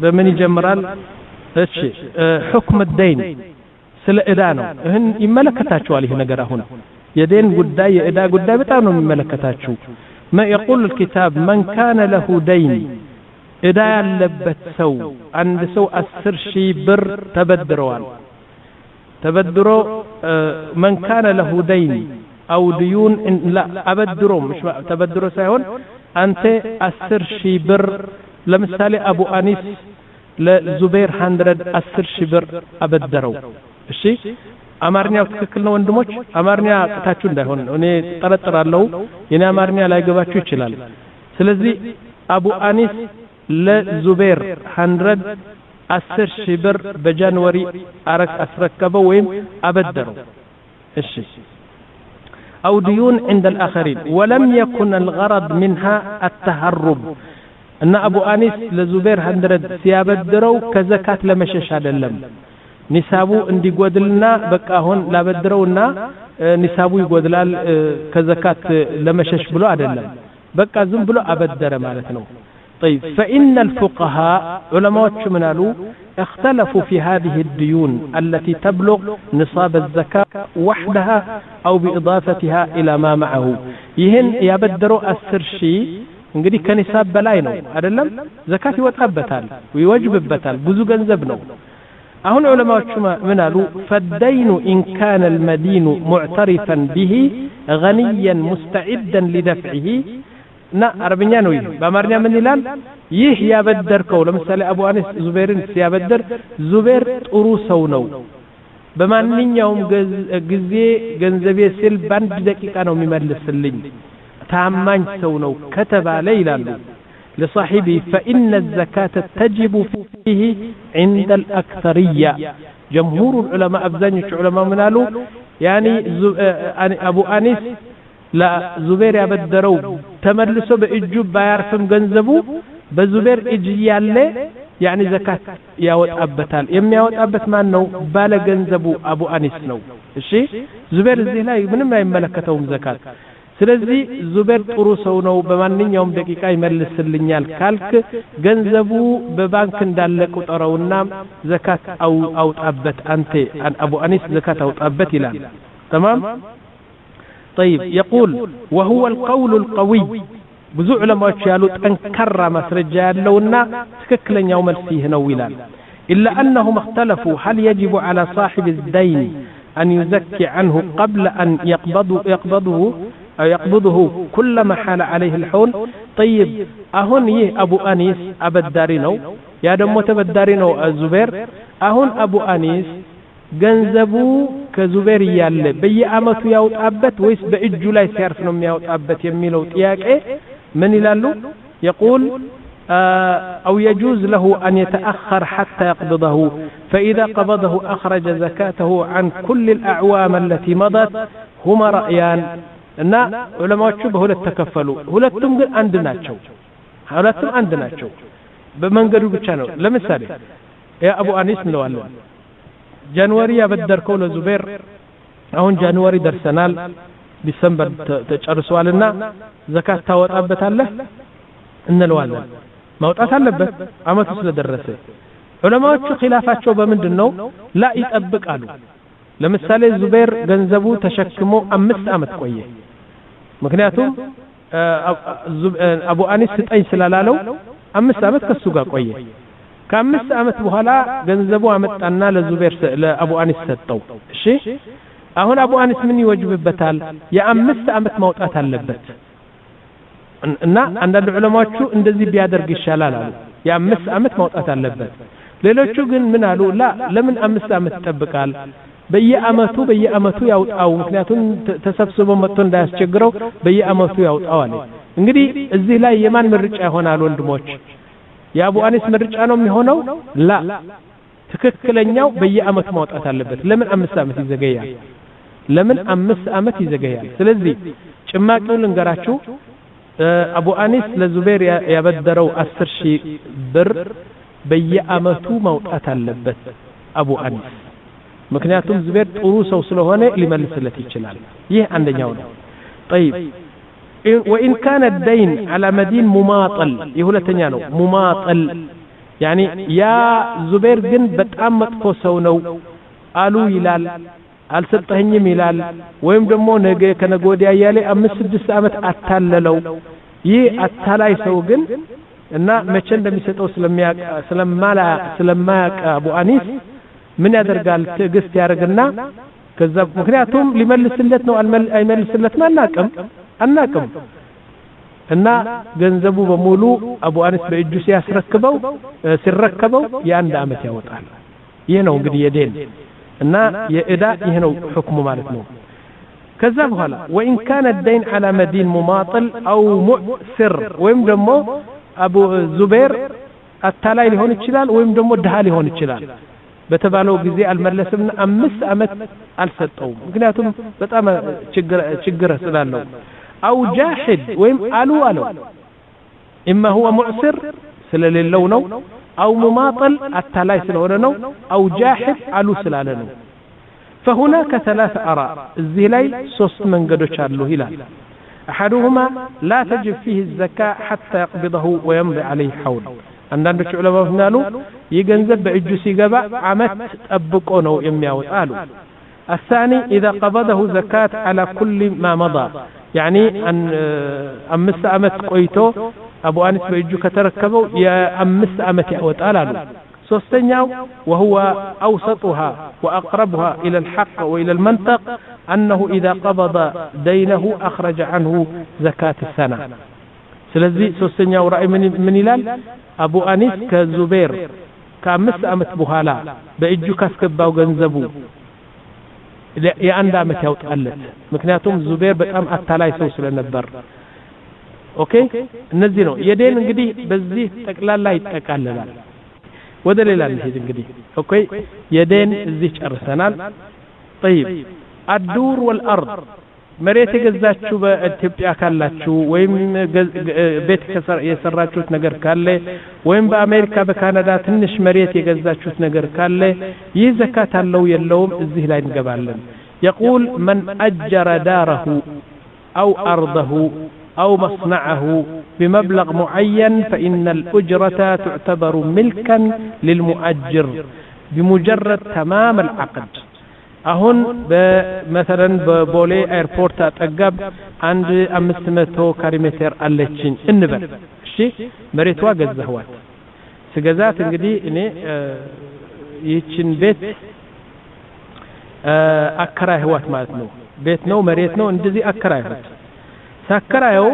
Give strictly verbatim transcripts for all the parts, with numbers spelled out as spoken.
بمن يجمرال እሺ حكم الدين ስለ እዳ ነው እህን ይመለከታችኋል ይሄ ነገር አሁን የደን ጉዳይ የእዳ ጉዳይ በጣም ነው የሚመለከታችሁ ما يقول الكتاب من كان له دين እዳ ያለበት ሰው አንድ ሰው አስር ሺህ ብር ተበድሯል ተበድሮ من كان له دين او ديون لا ابدرو مش تبدرو ሳይሆን አንተ አስር ሺህ ብር ለምሳሌ አቡ አኒስ ለዙበይር መቶ አስር ሺህ ብር አበደረው እሺ አማርኛው ትክክል ነው ወንድሞች አማርኛ አጥታችሁ እንዳይሆን እኔ ተጠረጥራለሁ የኔ አማርኛ ላይ ገባችሁ ይችላል ስለዚህ አቡ አኒስ ለዙበይር መቶ አስር ሺህ ብር በጃንዋሪ አረክ አስረከበው ወይም አበደረው እሺ أو ديون عند الآخرين ولم يكن الغرض منها التهرب أن أبو أنيس لزبير هندرد سيابدرو كزكاة لمشش هذا اللم نسابو اندي قودلنا بقى هون لا بدرونا نسابو يقودلال كزكاة لمشش بلو هذا اللم بقى زم بلو أبدر مالتنا طيب فإن الفقهاء علماء شمنالو اختلفوا في هذه الديون التي تبلغ نصاب الزكاة وحدها أو بإضافتها إلى ما معه يهن يبدروا السرشي እንግዲህ ከኒሳብ በላይ ነው አይደለም ዘካት ይወጣበታል ወይወጅብበታል ብዙ ገንዘብ ነው አሁን ዑለማዎቹ ምን አሉ فالدين إن كان المدين معترفا به غنيا مستعدا لدفعه نا አረብኛ ነው ይሄ በአማርኛ ምን ይላል ይህ ያበደርከው ለምሳሌ አቡ አኒስ ዙበይርን ሲያበደር ዙበይር ጥሩ ሰው ነው በማንኛውም ጊዜ ገንዘቤ ሲል በአንድ ደቂቃ ነው የሚመልስልኝ ታማኝ ሰው ነው ከተባለ ይላሉ لصاحبه فإن الزكاة تجب فيه عند الأكثرية جمهور العلماء أبزاني علماء منالو يعني أبو أنيس لا زبير يبدرو تملسو بإجوب بايرفم جنزبو بزبير إجيالي يعني زكاة ياوت أبتال يم ياوت أبت ما نو بالا جنزبو أبو أنيس نو الشيء زبير الزهلاء من ما يملكتهم زكاة ስለዚህ ዙበይር ጥሩ ሰው ነው በማንኛውም ደቂቃ ይመልስልኛል ካልክ ገንዘቡ በባንክ እንዳለ ቁጠረውና ዘካት አው አውጣበት አንተ አቡ አኒስ ዘካት አውጣበት ይላል تمام طيب يقول وهو القول القوي ብዙ ዑለማዎች ያሉት ጠንካራ ማስረጃ ያለውና ትክክለኛው መልስ ይህ ነው ይላል إلا أنهم اختلفوا هل يجب على صاحب الدين أن يزكي عنه قبل أن يقبضه يقبضه أو يقبضه كلما حال عليه الحول طيب أهون يه أبو أنيس أبدارينو يا دمو تبدارينو الزبير أهون أبو أنيس ገንዘቡ ከዙበይር ያለ በየአመቱ ያውጣበት ወይስ በእጁ ላይ ሲያርፍ ነው የሚያውጣበት የሚለው ጥያቄ ምን ይላሉ يقول أو يجوز له أن يتأخر حتى يقبضه فإذا قبضه أخرج زكاته عن كل الأعوام التي مضت هما رأيان እና ዑለማዎቹ በሁለት ተከፈሉ ሁለቱም ግን አንድ ናቸው ሁለቱም አንድ ናቸው በመንገዱ ብቻ ነው ለምሳሌ ያ አቡ አኒስ ነው ጃንዋሪ ያበደርከው ለዙበይር አሁን ጃንዋሪ ደርሰናል ዲሰምበር ተጨርሷልና ዘካት ታወጣበታለህ እንለዋለን ማውጣት አለበት አመቱ ስለደረሰ ዑለማዎቹ ኺላፋቸው በምንድነው ላ ይጠብቃሉ ለምሳሌ ዙበይር ገንዘቡ ተሸክሞ አምስት አመት ቆየ ምክንያቱም አቡ አኒስ ስጠኝ ስላላለው አምስት አመት ከሱ ጋር ቆየ ከአምስት አመት በኋላ ገንዘቡ አመጣና ለዙበይር ለአቡ አኒስ ሰጠው እሺ አሁን አቡ አኒስ ምን ይወጅብበታል የአምስት አመት ማውጣት አለበት እና አንዳንድ ዑለማዎቹ እንደዚህ ቢያደርግ ይሻላል አሉ የአምስት አመት ማውጣት አለበት ሌሎቹ ግን ምን አሉ ላ ለምን አምስት አመት ይጠብቃል በየአመቱ በየአመቱ ያውጣው ምክንያቱም ተሰብስቦ መጥቶ እንዳያስቸግረው በየአመቱ ያውጣው አለ እንግዲህ እዚህ ላይ የማን ምርጫ ይሆናል ወንድሞች የአቡ አኒስ ምርጫ ነው የሚሆነው ላ ትክክለኛው በየአመቱ ማውጣት አለበት ለምን አምስት አመት ይዘገያል ለምን አምስት አመት ይዘገያል ስለዚህ ጭማቂው ልንገራችሁ አቡ አኒስ ለዙበይር ያበደረው አስር ሺህ ብር በየአመቱ ማውጣት አለበት አቡ አኒስ ምክንያቱም ዙበይር ጥሩ ሰው ስለሆነ ሊመልስለት ይችላል ይህ አንደኛው ነው طيب وإن كان الدين على مدين مماطل يهولتنيا ነው مماطل يعني يا زبير جن بتام مطفو ሰው ነው አሉ ይላል አልሰጠኝም ይላል ወይም ደግሞ ነገ ከነገ ወዲያ ያለ አምስት ስድስት አመት አታለለው ይህ አታላይ ሰው ግን እና መቼ እንደሚሰጠው ስለሚያቅ ስለማላ ስለማያቅ አቡ አኒስ ምን ያደርጋል ትዕግስት ያደርግና ከዛ ምክንያቱም ሊመልስለት ነው አይመልስለት ማናቀም አናቀም እና ገንዘቡ በሙሉ አቡ አኒስ በእጁ ሲያስረክበው ሲረከበው የአንድ አመት ያወጣል ይሄ ነው እንግዲህ የዴን እና የእዳ ይሄ ነው ሁክሙ ማለት ነው ከዛ በኋላ وان كان الدين على مدين مماطل او مؤسر ወይም ደግሞ አቡ ዙበይር አታላይ ሊሆን ይችላል ወይም ደግሞ ድሃ ሊሆን ይችላል በተባለው ጊዜ አልመለስምና አምስት አመት አልሰጠው ምክንያቱም በጣም ችግር ችግር ስላለው او جاحد ወይም አሉ አለው اما هو معسر ስለሌለው ነው او مماطل አታላይ ስለሆነ ነው او جاحد አሉ ስላለ ነው فهناك ثلاث آراء እዚህ ላይ ሶስት መንገዶች አሉ ይላል احدهما لا تجب فيه الزكاة حتى يقبضه ويمضي عليه حول አንዳንዶች ዑለማዎች ናሉ የገንዘብ በእጁ ሲገባ አመት ጠብቆ ነው የሚያወጣሉ الثاني إذا قبضه زكاة على كل ما مضى يعني أن أمس أمت قويتو أبو أنس بيجو كتركبوا يا أمس أمت وتعالوا سوستنياو وهو أوسطها وأقربها إلى الحق وإلى المنطق أنه إذا قبض دينه أخرج عنه زكاة السنة سلزي سوستنياو رأي من, من إلال أبو أنس كزبير كأمس أمت بهالا بيجو كسكباو جنزبو የአንድ አመት ያውጣለት ምክንያቱም ዙበይር በጣም አታላይ ሰው ስለነበር ኦኬ እነዚህ ነው የዴን እንግዲህ በዚህ ጠቅላላ ይጠቃለላል ወደ ሌላ እንሂድ እንግዲህ ኦኬ የዴን እዚህ ጨርሰናል طيب الدور والارض መሬት የገዛችሁ በኢትዮጵያ ካላችሁ ወይም ቤት የሰራችሁት ነገር ካለ ወይም በአሜሪካ በካናዳ ትንሽ መሬት የገዛችሁት ነገር ካለ ይህ ዘካት አለው የለውም እዚህ ላይ እንገባለን يقول من أجر داره أو أرضه أو مصنعه بمبلغ معين فإن الأجرة تعتبر ملكا للمؤجر بمجرد تمام العقد አሁን በመሰለን በቦሌ ኤርፖርት አጠገብ አንድ አምስት መቶ ካሬ ሜትር አለችኝ እንበል እሺ መሬቷ ገዛኋት ስገዛት እንግዲህ እኔ ይህችን ቤት አከራይኋት ማለት ነው ቤት ነው መሬት ነው እንደዚህ አከራይኋት ሳከራየው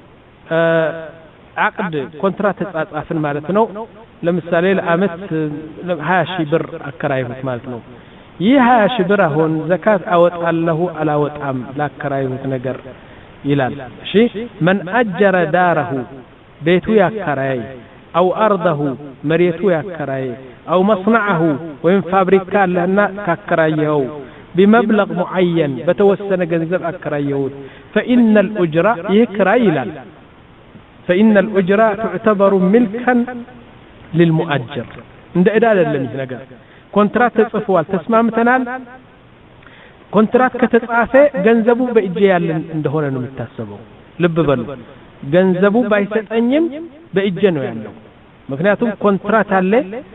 አቅድ ኮንትራት ተጻጻፍን ማለት ነው ለምሳሌ ለአመት ሀያ ሺህ ብር አከራይሁት ማለት ነው ይህ ሀያ ሺህ ብር አሁን ዘካት አወጣለሁ አላወጣም ላከራዩት ነገር ይላል እሺ من أجر داره ቤቱ ያከራይ أو أرضه መሬቱ ያከራይ أو مصنعه ወይም ፋብሪካ ለና ካከራየው بمبلغ معين በተወሰነ ገንዘብ አከራየው فإن الأجرة يكراي ይላል فإن الأجرة تعتبر ملكا للمؤجر እንደ እዳ አይደለም ይህ ነገር ኮንትራት ተጽፏል ተስማምተናል ኮንትራት ከተጻፈ ገንዘቡ በእጄ ያለን እንደሆነ ነው የሚታሰበው ልብ በሉ ገንዘቡ ባይሰጠኝም በእጄ ነው ያለው ምክንያቱም ኮንትራት አለ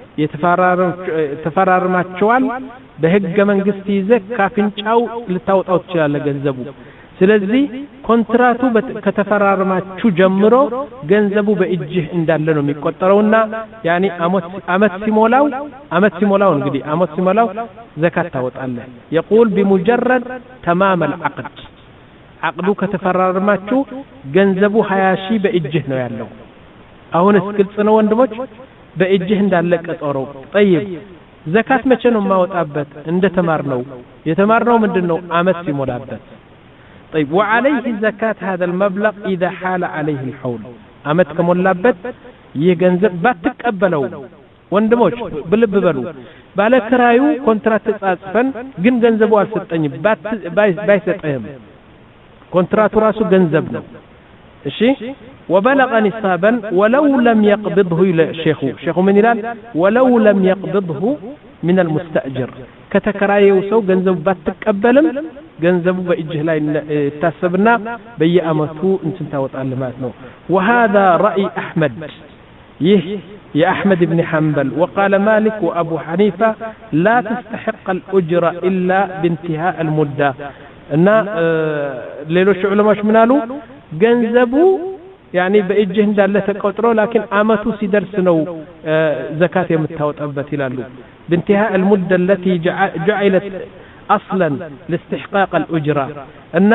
የተፈራረማቸዋል በህገ መንግስት ይዘህ ካፍንጫው ልታወጣው ትችላለህ ገንዘቡ ስለዚህ ኮንትራቱ ከተፈራረማችሁ ጀምሮ ገንዘቡ በእጅህ እንዳለ ነው የሚቆጠረውና ያኒ አመት አመት ሲሞላው አመት ሲሞላው እንግዲህ አመት ሲሞላው ዘካት ታወጣለህ يقول بمجرد تمام العقد عقዱ ከተፈራረማችሁ ገንዘቡ ሀያ ሺህ በእጅህ ነው ያለው አሁንስ ግልጽ ነው ወንድሞች በእጅህ እንዳለ ቀጠረው طيب ዘካት መቼ ነው ማወጣበት እንደተማርነው የተማርነው ምንድነው አመት ሲሞላበት طيب وعليه زكاة هذا المبلغ إذا حال عليه الحول أمت كمولابت يجنزب باتقبلوا وندموش بلب بلو بالكرايو كونترات تصفن جن جنزبوا الستاني بات بايستهم كونترات راسو جنزبنا الشيء وبلغ نصابا ولو لم يقبضه إلى شيخه شيخه من الآن ولو لم يقبضه من المستأجر كتكرايو سو جنزب باتقبلم ገንዘቡ በእጅህ ላይ ታሰብና በየአመቱ እንትን ታወጣለህ ማለት ነው وهذا رأي أحمد يه يا أحمد بن حنبل وقال مالك وأبو حنيفة لا تستحق الأجرة إلا بانتهاء المدة أن ليلوش علماء منالو جنزبو يعني بإجه دالة تقطره لكن آمتو سيدرسنو زكاة يمتهوت أبت لالو بانتهاء المدة التي جعلت أصلا لاستحقاق الأجرة أن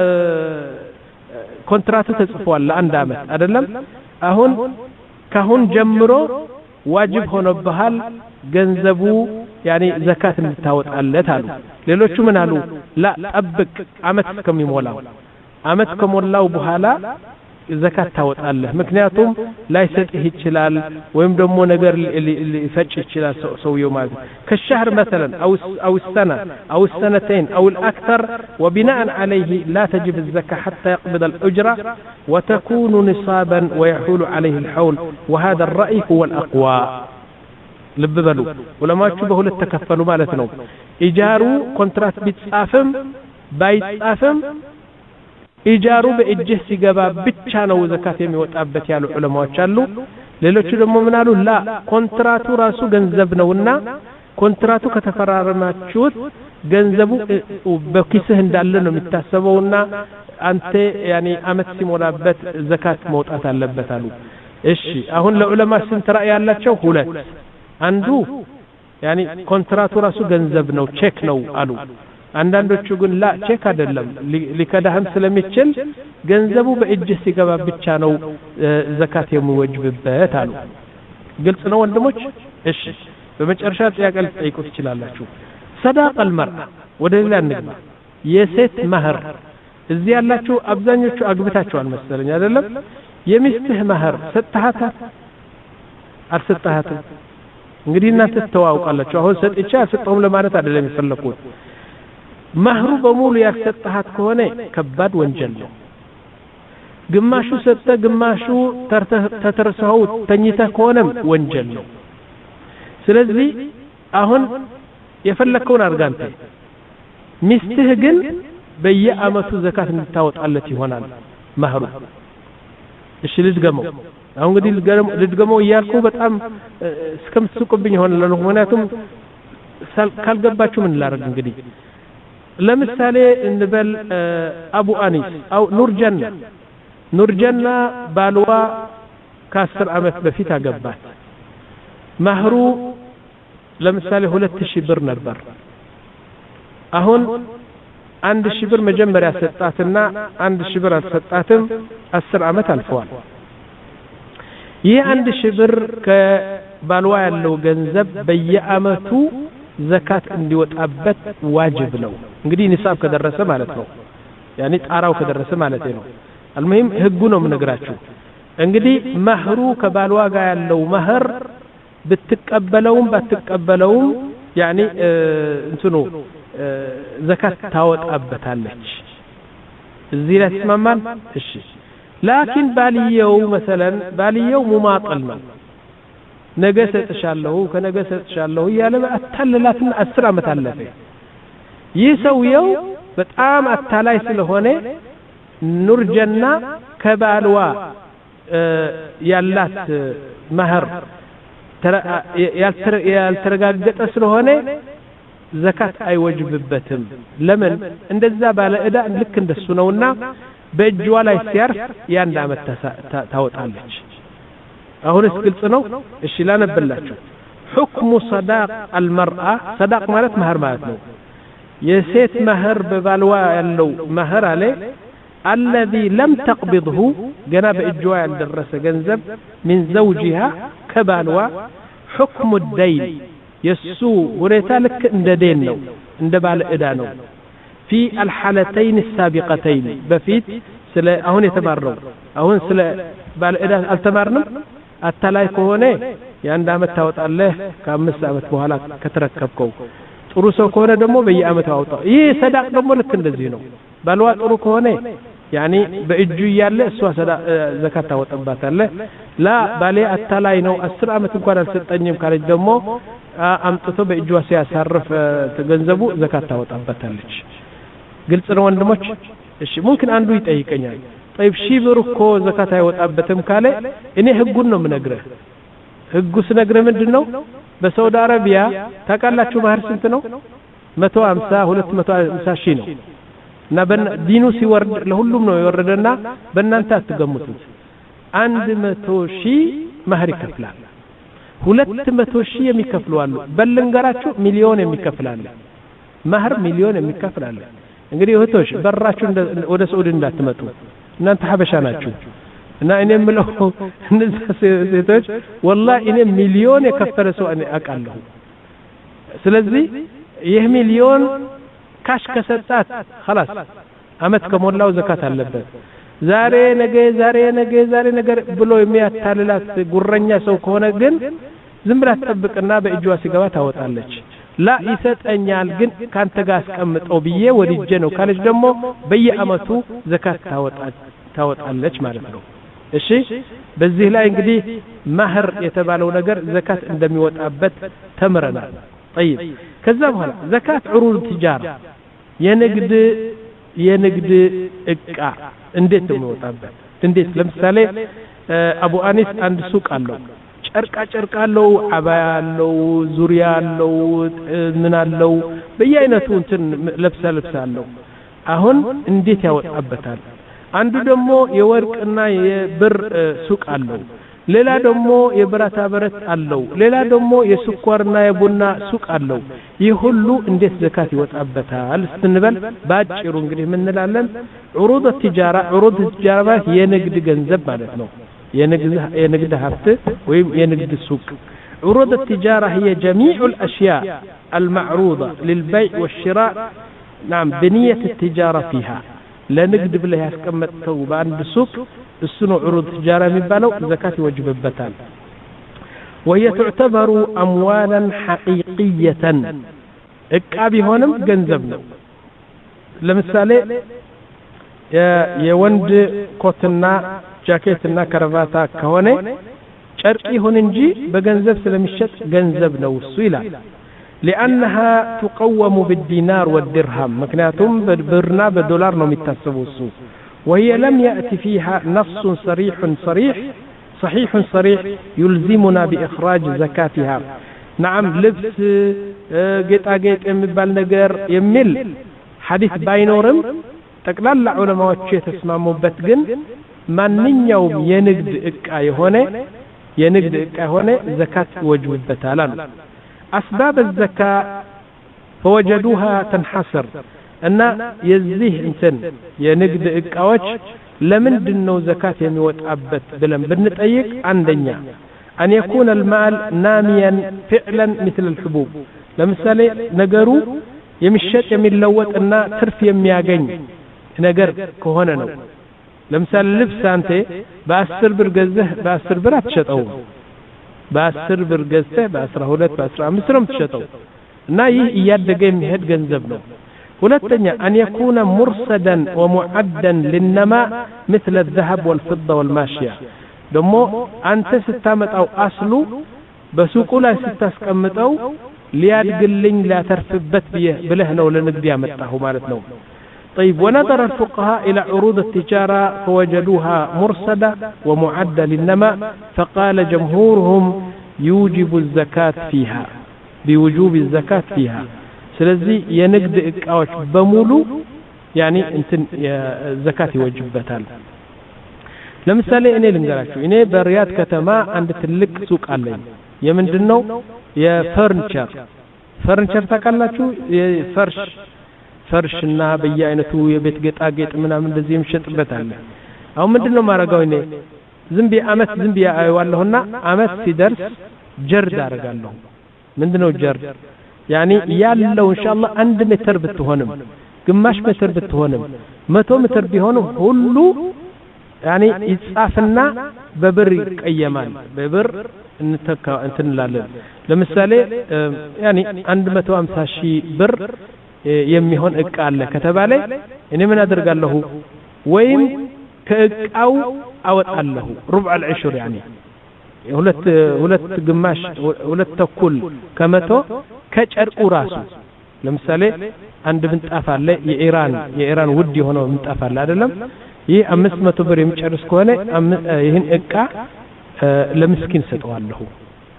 كونتراتو تتصفوال لأن دامت أدلم أهون كهون جمرو واجب هنا بحال جنزبو يعني زكاة متهوت ألتالو ليلوش منالو لا أبك عمت كم يمولاو عمت كم ولاو بحالا زكاة تاوت الله مكنياتهم لا يسطح يشلال ويم دمو نجر اللي يفجع يشلال سويو ماذا كالشهر مثلا أو أو السنة أو السنتين أو الأكثر وبناء عليه لا تجب الزكاة حتى يقبض الأجرة وتكون نصابا ويحول عليه الحول وهذا الرأي هو الأقوى لببلو ولما تشبه للتكفلوا مالتنا إيجارو كونترات بيتصافم بايتصافم ኢጃሩ በእጅህ ሲገባ ብቻ ነው ዘካት የሚወጣበት ያሉ ዑለማዎች አሉ ሌሎቹ ደግሞ ምን አሉ ላ ኮንትራቱ ራሱ ገንዘብ ነውና ኮንትራቱ ከተፈራረማችሁት ገንዘቡ በኪስህ እንዳለ ነው የሚታሰበውና አንተ ያኒ አመት ሲሞላበት ዘካት መውጣት አለበት አሉ እሺ አሁን ለዑለማ ስንት ራእይ ያላቸው ሁለት አንዱ ያኒ ኮንትራቱ ራሱ ገንዘብ ነው ቼክ ነው አሉ አንዳንዶቹ ግን ላ ቼክ አይደለም ሊከዳህም ስለሚችል ገንዘቡ በእጅህ ሲገባ ብቻ ነው ዘካት የሚወጅብበት አሉ ግልጽ ነው ወንድሞች እሺ በመጨረሻ ጥያቄ ልትጠይቁ ትችላላችሁ ሰዳቅ አልመርአ ወደ ሌላ እንግባ የሴት መህር እዚህ ያላችሁ አብዛኞቹ አግብታችኋል መሰለኝ አይደለም የሚስትህ መህር ሰጣሃት አልሰጣሃት እንግዲህ እናንተ ተዋውቃላችሁ አሁን ሰጥቻ ሰጠውም ለማለት አይደለም የሚፈልኩት መህሩ በሙሉ ያሰጣሃት ከሆነ ከባድ ወንጀል ነው ግማሹ ሰጠ ግማሹ ተተርሰው ተኝተህ ከሆነም ወንጀል ነው ስለዚህ አሁን የፈለከውን አርጋንተ ሚስትህ ግን በየአመቱ ዘካት እንድታወጣለት ይሆናል መህሩ እሺ ልድገመው አሁን እንግዲህ ልድገመው እያልኩ በጣም እስከምትስቁብኝ ይሆናል ለምክንያቱም ካልገባችሁ ምን ላደርግ እንግዲህ ለምሳሌ እንበል አቡ አኒስ አው ኑር ጀና ኑር ጀና ባልዋ ከአስር አመት በፊት አገባት መህሩ ለምሳሌ ሁለት ሺህ ብር ነበር አሁን አንድ ሺህ ብር መጀመሪያ ሰጣትና አንድ ሺህ ብር አልሰጣትም አስር አመት አልፈዋል ይህ አንድ ሺህ ብር ከባልዋ ያለው ገንዘብ በየአመቱ ዘካት እንዲወጣበት ዋጅብ ነው እንግዲህ ንሳብ ከደረሰ ማለት ነው ያኒ ጣራው ከደረሰ ማለት ነው አልሙሂም ህጉ ነው ምንግራችሁ እንግዲህ መህሩ ከባልዋ ጋር ያለው መህር ብትቀበለውም ባትቀበለውም ያኒ እንትኑ ዘካት ታወጣበታለች እዚህ ላይ ተስማማን እሺ ላኪን ባልየው مثلا ባልየው ሙማጠል ነው ነገ ሰጥሻለሁ ከነገ ሰጥሻለሁ ያለ አታለላትና አስር አመት አለፈ ይህ ሰውየው በጣም አታላይ ስለሆነ ኑር ጀና ከባልዋ ያላት መህር ያልተረጋገጠ ስለሆነ ዘካት አይወጅብበትም ለምን እንደዛ ባለ እዳ ልክ እንደሱ ነውና በእጇ ላይ ሲያርፍ ያን አመት ታወጣለች አሁንስ ግልጽ ነው እሺ ላነብላችሁ حكم صداق المرأة صداق ማለት መህር ማለት ነው የሴት መህር በባልዋ ያለው መህር አለ الذي لم تقبضه ገና በእጇ ያልደረሰ ገንዘብ من زوجها ከባልዋ حكم الدين የሱ ሁኔታ ልክ እንደ ዴን ነው እንደ ባለ እዳ ነው في الحالتين السابقتين በፊት ስለ አሁን የተማረው አሁን ስለ ባለ እዳ አልተማርንም አታላይ ከሆነ የአንድ አመት ታወጣለህ ከአምስት አመት በኋላ ከተረከብከው ጥሩ ሰው ከሆነ ደግሞ በየአመቱ አውጣው ይሄ ሰዳቅ ደግሞ ልክ እንደዚህ ነው ባልዋ ጥሩ ከሆነ ያኒ በእጁ ያለ እሷ ሰዳቅ ዘካት ታወጣባታለህ ላ ባሌ አታላይ ነው አስር አመት እንኳን አልሰጠኝም ካለች ደግሞ አምጥቶ በእጇ ሲያሳርፍ ተገንዘቡ ዘካት ታወጣባታለች ግልጽ ነው ወንድሞች እሺ ممكن አንዱ ይጠይቀኛል طيب ሺህ ብር እኮ ዘካት አይወጣበትም ካለ እኔ ህጉን ነው ምነግርህ ህጉ ስነግረ ምንድነው በሳውዲ አረቢያ ታውቃላችሁ ማህር ስንት ነው መቶ ሃምሳ ሁለት መቶ ሃምሳ ሺህ ነው እና ዲኑ ሲወርድ ለሁሉም ነው የወረደና በእናንተ አትገምቱት አንድ መቶ ሺህ ማህር ይከፍላል ሁለት መቶ ሺህ የሚከፍሉ አሉ በልንገራችሁ ሚሊዮን የሚከፍላል ማህር ሚሊዮን የሚከፍላል እንግዲህ እህቶች በራችሁ ወደ ሳውዲ እንዳትመጡ እናንተ ሐበሻ ናችሁ እና እኔ የምለው እነዚህ ሴቶች والله እኔ ሚሊዮን የከፈለ ሰው እኔ አውቃለሁ ስለዚህ ይህ ሚሊዮን ካሽ ከሰጣት خلاص አመት ከሞላው ዘካት አለበት ዛሬ ነገ ዛሬ ነገ ዛሬ ነገር ብሎ የሚያታልላት ጉረኛ ሰው ከሆነ ግን ዝም ብላ ተጠብቅና በእጇ ሲገባ ታወጣለች ላ ይሰጠኛል ግን ካንተ ጋር አስቀምጠው ብዬ ወዲጄ ነው ካለች ደግሞ በየአመቱ ዘካት ታወጣለች ታወጣለች ማለት ነው እሺ በዚህ ላይ እንግዲህ ማህር የተባለው ነገር ዘካት እንደሚወጣበት ተምረናል طيب ከዛ በኋላ ዘካት ዑሩድ ትጃራ የንግድ የንግድ እቃ እንዴት ነው የሚወጣበት እንዴት ለምሳሌ አቡ አኒስ አንድ ሱቅ አለው ጨርቃ ጨርቃ አለው አባያ አለው ዙሪያ አለው ምን አለው በየአይነቱ እንትን ለብሳ ለብሳ አለው አሁን እንዴት ያወጣበታል አንዱ ደግሞ የወርቅና የብር ሱቅ አለው ሌላ ደግሞ የብረታ ብረት አለው ሌላ ደግሞ የስኳርና የቡና ሱቅ አለው ይህ ሁሉ እንዴት ዘካት ይወጣበታል ስንበል ባጭሩ እንግዲህ ምን እንላለን ዑሩድ التجاره ዑሩድ التجاره የንግድ ገንዘብ ማለት ነው የንግድ የንግድ ሀብት ወይም የንግድ ሱቅ ዑሩድ التجاره هي جميع الاشياء المعروضه للبيع والشراء نعم بنيه التجاره فيها ለንግድ ብለህ ያስቀመጥከው በአንድ ሱቅ እሱ ነው ዑሩድ ትጃራ የሚባለው ዘካት ይወጅብበታል وهي تعتبر اموالا حقيقيه እቃ ቢሆንም ገንዘብ ነው ለምሳሌ የወንድ ኮትና ጃኬትና ከረቫታ ከሆነ ጨርቅ ይሁን እንጂ በገንዘብ ስለሚሸጥ ገንዘብ ነው እሱ ይላል لأنها تقوم بالدينار والدرهم مكناتهم بالبرنا بالدولار نوم يتسبوسو وهي لم يأتي فيها نص صريح صريح صحيح صريح يلزمنا بإخراج زكاتها نعم لبس قيت قيت يمبال نجار يمل حديث باينورم تقلال علماء الشيء تسمعوا بتجن من يوم ينقد إكاي هنا ينقد إكاي هنا زكاة وجب بتالان أسباب الزكاة فوجدوها تنحصر أن يزيه إنسان ينقد إكاوش لمن دنو زكاة يموت أبت بلن بنتأيك عندنا أن يكون المال ناميا فعلا مثل الحبوب لمثال نقروا يمشت يمين لوت أن ترف يمياغين نقر كهوننا لمثال اللبس أنت بأسر برقزه بأسر برات شتأو بأسر برقزته بأسر هولت بأسر عمسرم تشتأو نايه إيادة مهد جنزبنا ولتنيا أن يكون مرصدا ومعدا للنماء مثل الذهب والفضة والماشية دمو أنت ستامت أو أصلو بسوقو لا ستاسكمت أو ليادقلين لا ترفبت بيه بلهنا ولا نقديا متاه مالتنا طيب ونظر الفقهاء إلى عروض التجارة فوجدوها مرصدة ومعدة للنماء فقال جمهورهم يوجب الزكاة فيها بوجوب الزكاة فيها سلزي ينقد إكاوش بمولو يعني انتن الزكاة يوجبتها لمثالي إني لنقرأشو إني برياد كتما عند تلك سوق علي يمن دنو يا فرنشر فرنشر تاكالاتشو فرش فرشنا بيائنتو يبيت قيت آقيت منا من دزيم شطبتها أو من دنو ما رقاو إني زنبي أمس زنبي أيوالله هنا أمس في درس جرد أرقالله من دنو جرد يعني يالله إن شاء الله عند متر بتهونم قماش متر بتهونم متو متر بيهونم هلو يعني يتصافنا ببر أيمان ببر نتكا انتن لالن لمثالي يعني عند متو أمساشي بر يمي هون اقال لك كتبالي إني من أدرق له وين كأو أوت له ربع العشر يعني ሁለት ሁለት ግማሽ ሁለት ተኩል ከመቶ ከጨርቁ ራሱ ለምሳሌ አንድ ምንጣፍ አለ የኢራን የኢራን ውድ የሆነው ምንጣፍ አለ አይደለም ይህ አምስት መቶ ብር የሚጨርስ ከሆነ ይህን እቃ ለምስኪን ሰጠዋለሁ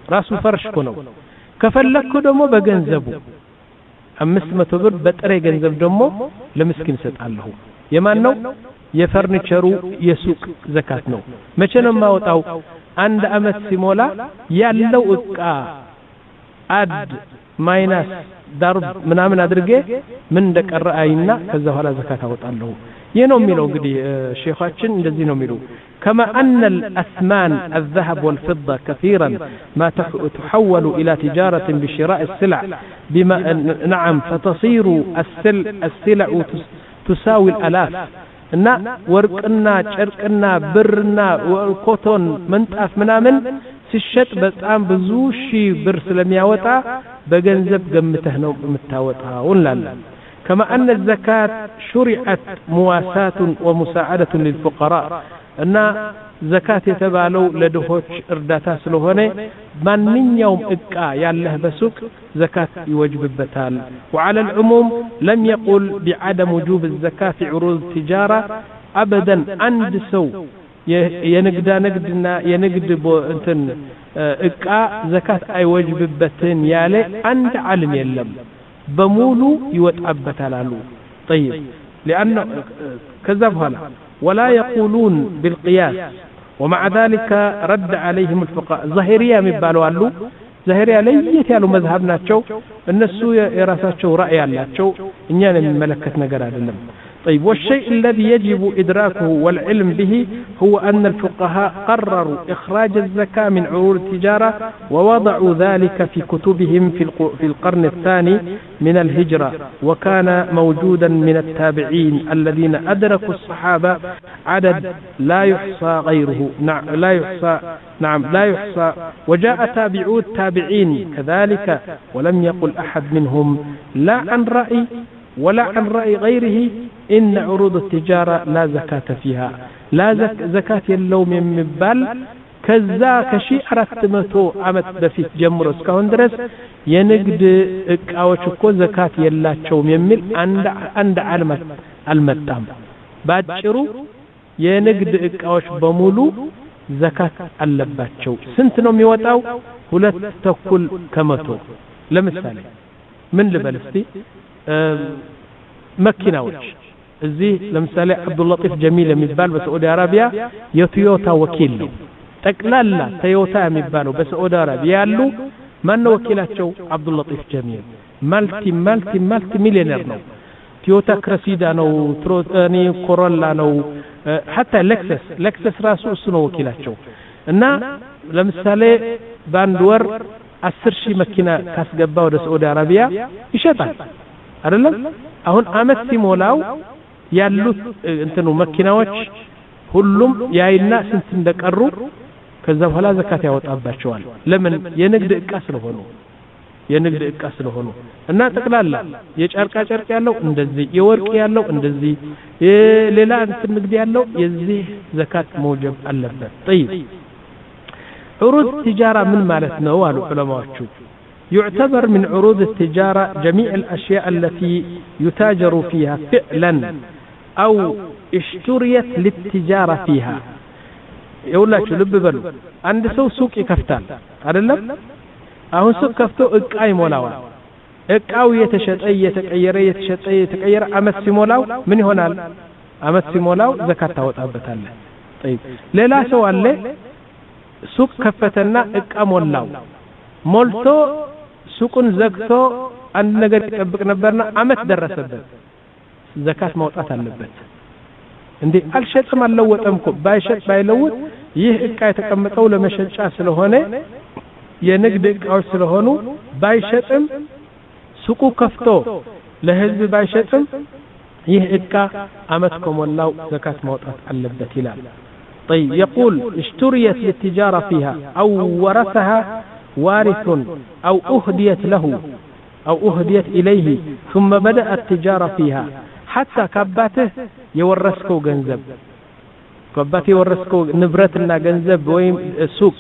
ራሱ ፈርሽ እኮ ነው ከፈለኩ ደግሞ በገንዘቡ አምስት መቶ ብር በጥሬ ገንዘብ ደግሞ ለምስኪን ሰጣለሁ የማን ነው የፈርኒቸሩ የሱቅ ዘካት ነው መቼ ነው ማውጣው አንድ አመት ሲሞላ ያለው እቃ አድ ማይነስ ዳርብ ምናምን አድርጌ ምን እንደቀረ አይና ከዛ በኋላ ዘካት አወጣለሁ ይሄ ነው የሚለው እንግዲህ ሼኻችን እንደዚህ ነው የሚለው كما أن الأثمان الذهب والفضة كثيرا ما تحول إلى تجارة بشراء السلع بما نعم فتصير السل السلع تساوي الآلاف እና ወርቅና ጨርቅና ብርና ኮቶን መንጣፍ ምናምን ሲሸጥ በጣም ብዙ ሺህ ብር ስለሚያወጣ በገንዘብ ገምተህ ነው የምታወጣው እንላለን كما أن الزكاة شرعت مواساة ومساعدة للفقراء እና ዘካት የተባለው ለድሆች እርዳታ ስለሆነ ማንኛውም እቃ ያለህ በሱቅ ዘካት ይወጅብበታል وعلى العموم لم يقل بعدم وجوب الزكاة في عروض التجارة أبدا عند سو የንግዳ ንግድና የንግድ እንትን እቃ ዘካት አይወጅብበትን ያለ አንድ ዓለም የለም በሙሉ ይወጣበታል አሉ طيب لأنه كذا بهلا ولا يقولون بالقياس ومع ذلك رد عليهم الفقهاء ظاهرية مبالوا له ظاهرية ليت يالو مذهبناچو النسو يراساچو رأي ያላቸው እኛን የሚመለከት ነገር አይደለም طيب والشيء الذي يجب إدراكه والعلم به هو أن الفقهاء قرروا إخراج الزكاة من عروض التجارة ووضعوا ذلك في كتبهم في القرن الثاني من الهجرة وكان موجودا من التابعين الذين أدركوا الصحابة عدد لا يحصى غيره نعم لا يحصى نعم لا يحصى وجاء تابعو التابعين كذلك ولم يقل أحد منهم لا عن رأي ولا عن رأي غيره إن عروض التجارة لا زكاة فيها لا زك زكاة اللوم من بال كذا كشيء رتمته عمت بفيت جمر اسكون درس ينقد اقاوشكو زكاة يلاتشو يمل عند عند علمت المتام باجرو ينقد اقاوش بمولو زكاة اللباتشو سنت نوم يوطاو ሁለት ተኩል ከመቶ ለምሳሌ ምን ልበልስቲ መኪናዎች እዚህ ለምሳሌ አብዱልለጢፍ ጀሚል የሚባል በሳዑዲ አረቢያ የቶዮታ ወኪል ነው ጠቅላላ ቶዮታ የሚባለው በሳዑዲ አረቢያ ያሉ ማን ነው ወኪላቸው አብዱልለጢፍ ጀሚል ማልቲ ማልቲ ማልቲ ሚሊዮነር ነው ቶዮታ ክረሲዳ ነው ትሮኒ ኮሮላ ነው حتى ለክሰስ ለክሰስ ራሱ እሱ ነው ወኪላቸው እና ለምሳሌ ባንድ ወር አስር ሺህ መኪና ካስገባ ወደ ሳዑዲ አረቢያ ይሸጣል አይደለም አሁን አመት ሲሞላው ያሉት እንትኑ መኪናዎች ሁሉም ያይና ስንት እንደቀሩ ከዛ በኋላ ዘካት ያወጣባቸዋል ለምን የንግድ እቃ ስለሆኑ የንግድ እቃ ስለሆኑ እና ተቀላላ የጨርቃ ጨርቅ ያለው እንደዚህ የወርቅ ያለው እንደዚህ ሌላ እንትን ንግድ ያለው የዚህ ዘካት መውጀብ አለበት طيب عروض التجارة من مالتنا وقالوا علماء يعتبر من عروض التجارة جميع الأشياء التي يتاجر فيها فعلا أو اشتريت للتجارة فيها يقول لك شو لب بلو عند سو سوق يكفتال أدلم أهون سوق كفتو إقاي مولاوا إقاو يتشتأي يتقير يتشتأي يتقير أمت سمولاو من هنا أمت سمولاو زكاة تاوت أبتال طيب لا سوال لي سوق كفتنا إقام مولاو مولتو سوقن زغتو አንድ ነገር ይጠብቅ ነበርና አመት ደረሰበት ዘካት ማውጣት አለበት እንዴ አልሸጥም አልለወጠም እኮ ባይሸጥ ባይለወጥ ይህ እቃ የተቀመጠው ለመሸጫ ስለሆነ የንግድ እቃዎች ስለሆኑ ባይሸጥም ሱቁ ከፍቶ ለህዝብ ባይሸጥም ይህ እቃ አመት ከሞላው ዘካት ማውጣት አለበት ይላል طيب يقول اشتريت للتجارة فيها أو ورثها وارث أو أهديت له أو أهديت إليه ثم بدأ التجارة فيها حتى كباته يورثكو جنزب كباته يورثكو نبرتنا جنزب وين السوق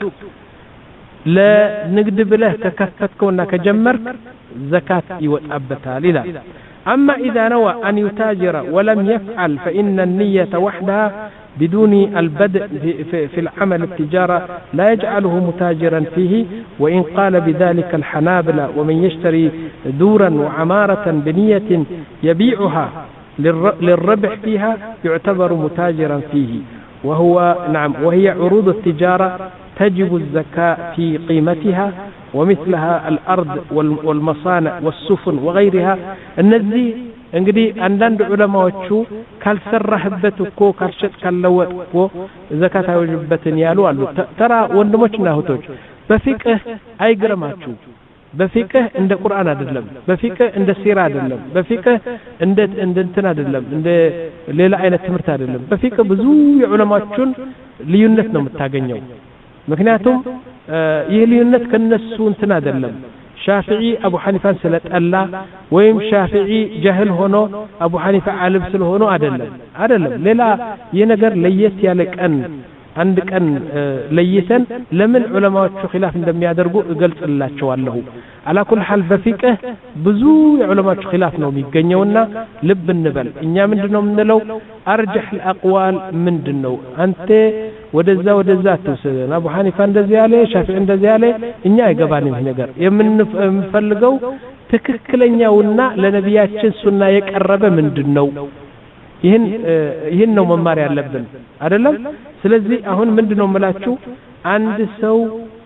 لا نقدب له ككفتكو انك جمرك زكاة يوتأبتها للا أما إذا نوى أن يتاجر ولم يفعل فإن النية وحدها بدون البدء في, في, في العمل التجارة لا يجعله متاجرا فيه، وإن قال بذلك الحنابلة ومن يشتري دورا وعمارة بنية يبيعها للربح فيها يعتبر متاجرا فيه، وهو نعم وهي عروض التجارة تجب الزكاة في قيمتها، ومثلها الأرض والمصانع والسفن وغيرها. النزي እንግዲህ አንዳንድ ዑለማዎቹ ካልሰራህበት እኮ ካልሸጥ ካልለወጥ እኮ ዘካት አይወጅበትን ያሉ አሉ። ተራ ወንድሞችና እህቶች በፊቅህ አይግረማችሁ። በፊቅህ እንደ ቁርአን አይደለም፣ በፊቅህ እንደ ሲራ አይደለም፣ በፊቅህ እንደ እንትን አይደለም፣ እንደ ሌላ አይነት ትምህርት አይደለም። በፊቅህ ብዙ የዑለማዎቹን ልዩነት ነው የምታገኘው። ምክንያቱም ይህ ልዩነት ከነሱ እንትን አይደለም። ሻፊዒ አቡ ሐኒፋን ስለጠላ ወይም ሻፊዒ ጃህል ሆኖ አቡ ሐኒፋ ዓሊም ስለሆነ አይደለም አይደለም። ሌላ ይህ ነገር ለየት ያለ ቀን አንድ ቀን ለይተን ለምን ዑለማዎቹ ኺላፍ እንደሚያደርጉ እገልጽላቸዋለሁ። على كل حال በፊቅህ ብዙ የዑለማዎቹ ኺላፍ ነው የሚገኘውና ልብ እንበል። እኛ ምንድነው የምንለው? አርጅህ الأقوال ምንድነው? አንተ ወደዛ ወደዛ አትወስደን። አቡ ሐኒፋ እንደዚህ ያለ ሻፊዒ እንደዚህ ያለ እኛ አይገባንም። ይሄ ነገር የምንፈልገው ትክክለኛውና ለነቢያችን ሱና የቀረበ ምንድነው? ይህን ይህን ነው መማር ያለብን አይደለም። ስለዚህ አሁን ምንድነው የምላችሁ? አንድ ሰው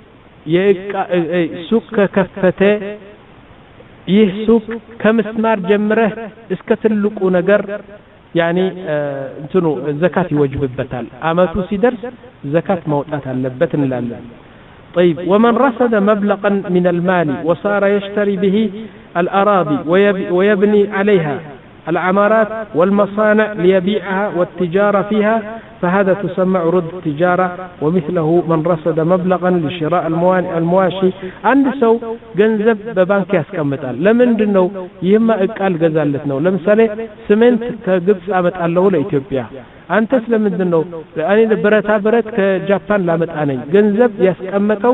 የሱቅ ከከፈተ ይህ ሱቅ ከምስማር ጀምረህ እስከ ትልቁ ነገር ያኒ እንትኑ ዘካት ይወጅብበታል። አመቱ ሲደርስ ዘካት ማውጣት አለበት እንላለን። طيب ومن رصد مبلغا من المال وصار يشتري به الأراضي ويبني عليها العمارات والمصانع ليبيعها والتجارة فيها فهذا تسمى عروض التجارة. ومثله من رصد مبلغا لشراء المواشي عند سو ገንዘብ በባንክ ያስቀምጣል። ለምንድን ነው? ይህማ እቃል ገዛለት ነው። ለምሳሌ ሲሜንት ከግብጽ አመጣለሁ ለኢትዮጵያ። አንተስ ለምንድን ነው? እኔ ብረታ ብረት ከጃፓን ላመጣ ነኝ። ገንዘብ ያስቀመጠው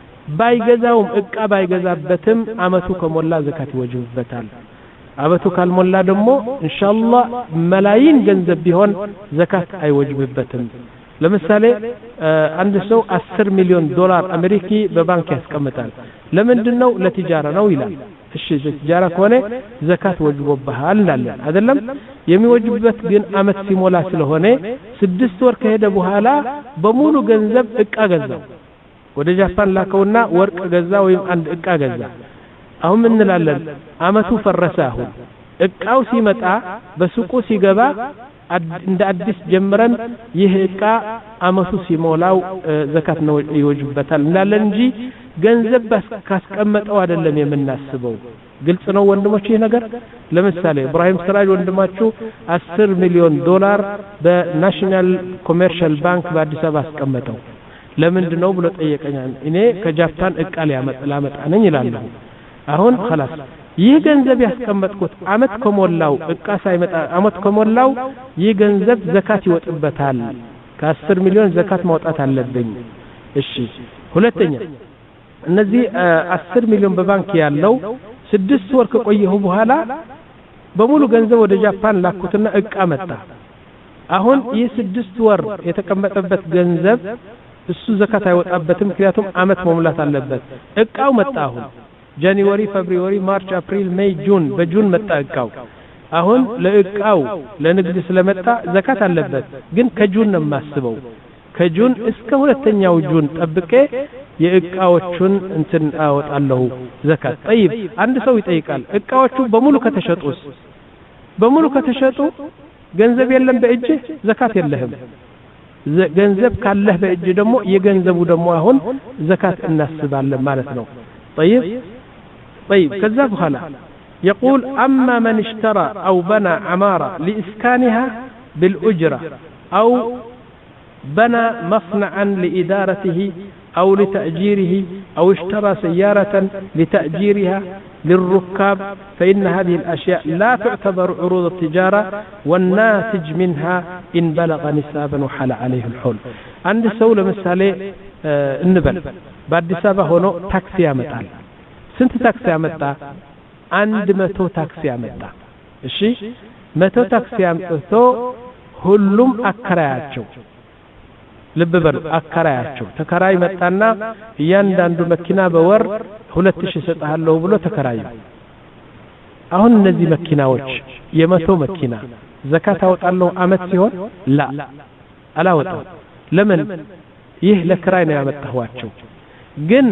ባይገዛውም እቃ ባይገዛበትም አመቱ ከሞላ ዘካት ይወጅብበታል። አመቱ ካልሞላ ደግሞ ኢንሻአላህ መላይን ገንዘብ ቢሆን ዘካት አይወጅብበትም። ለምሳሌ አንድ ሰው አስር ሚሊዮን ዶላር አሜሪካ በባንክ ያስቀምጣል። ለምንድነው? ለቲጃራ ነው ይላል። እሺ ለቲጃራ ከሆነ ዘካት ወጅቦብሃል እንላለን አይደለም። የሚወጅብበት ግን አመት ሲሞላ ስለሆነ ስድስት ወር ከሄደ በኋላ በሙሉ ገንዘብ እቃ ገዛው። ወደ ጃፓን ላከውና ወርቅ ገዛ ወይም አንድ እቃ ገዛ። አሁን ምን እንላለን? አመቱ ፈረሰ። አሁን እቃው ሲመጣ በሱቁ ሲገባ እንደ አዲስ ጀምረን ይህ እቃ አመቱ ሲሞላው ዘካት ነው ይወጅበታል እንላለን እንጂ ገንዘብ ካስቀመጠው አይደለም የምናስበው። ግልጽ ነው ወንድሞች ይህ ነገር። ለምሳሌ ኢብራሂም ስራጅ ወንድማችሁ አስር ሚሊዮን ዶላር በናሽናል ኮመርሻል ባንክ በአዲስ አበባ አስቀመጠው። ለምንድን ነው ብሎ ጠየቀኝ። እኔ ከጃፓን እቃ ሊያመጣ ነኝ ይላል። አሁን خلاص ይህ ገንዘብ ያስቀመጥኩት አመት ከሞላው እቃ ሳይመጣ አመት ከሞላው ይህ ገንዘብ ዘካት ይወጥበታል። ከአስር ሚሊዮን ዘካት ማውጣት አለብኝ። እሺ ሁለተኛ እነዚህ አስር ሚሊዮን በባንክ ያለው ስድስት ወር ከቆየሁ በኋላ በሙሉ ገንዘብ ወደ ጃፓን ላኩትና እቃ መጣ። አሁን ይህ ስድስት ወር የተቀመጠበት ገንዘብ እሱ ዘካት አይወጣበትም። ምክንያቱም አመት መሙላት አለበት። እቃው መጣ። አሁን ጃንዋሪ፣ ፌብሩዋሪ፣ ማርች፣ አፕሪል፣ ሜይ፣ ጁን በጁን መጣ እቃው። አሁን ለእቃው ለንግድ ስለመጣ ዘካት አለበት። ግን ከጁን ነው የማስበው። ከጁን እስከ ሁለተኛው ጁን ጠብቄ የእቃዎቹን እንትን አወጣለሁ ዘካት። طيب አንድ ሰው ይጠይቃል እቃዎቹ በሙሉ ከተሸጡስ? በሙሉ ከተሸጡ ገንዘብ የለም በእጅ ዘካት የለህም። ገንዘብ ካለህ በእጅ ደግሞ የገንዘቡ ደግሞ አሁን ዘካት እናስባለን ማለት ነው። طيب طيب كذا بخلا يقول أما من اشترى أو بنى عمارة لإسكانها بالأجرة أو بنى مصنعا لإدارته أو لتأجيره أو اشترى سيارة لتأجيرها للركاب فإن هذه الأشياء لا تعتبر عروض التجارة والناتج منها إن بلغ نسابا وحال عليه الحول. عند سولة مثالي النبل بعد سابه هنا تاكسي متعال سنت تاكسي متع عند متو تاكسي متع الشيء متو تاكسي متو ሁሉም አከራያቸው ልብ በሉ አከራያቸው ተከራይ መጣና እያንዳንዱ መኪና በወር ሁለት ሺህ ሰጣለሁ ብሎ ተከራዩ አሁን እነዚህ መኪናዎች የመቶ መኪና ዘካት አወጣለሁ አመት ሲሆን ላ አላወጣው ለምን ይህ ለክራይ ነው ያመጣኋቸው ግን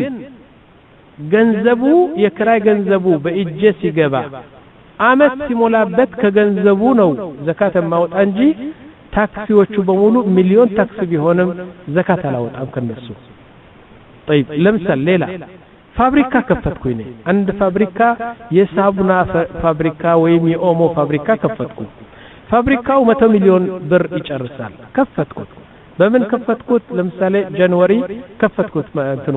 ገንዘቡ የክራይ ገንዘቡ በእጄ ሲገባ አመት ሲሞላበት ከገንዘቡ ነው ዘካት ማውጣ እንጂ ታክሲዎቹ በሙሉ ሚሊዮን ታክሲ ቢሆንም ዘካት አላወጣም ከነሱ طيب ለምሳሌ ሌላ ፋብሪካ ከፈትኩኝ ነኝ አንድ ፋብሪካ የሳቡና ፋብሪካ ወይም የኦሞ ፋብሪካ ከፈትኩ ፋብሪካው መቶ ሚሊዮን ብር ይጨርሳል ከፈትኩት በምን ከፈትኩት ለምሳሌ ጃንዋሪ ከፈትኩት እንትኑ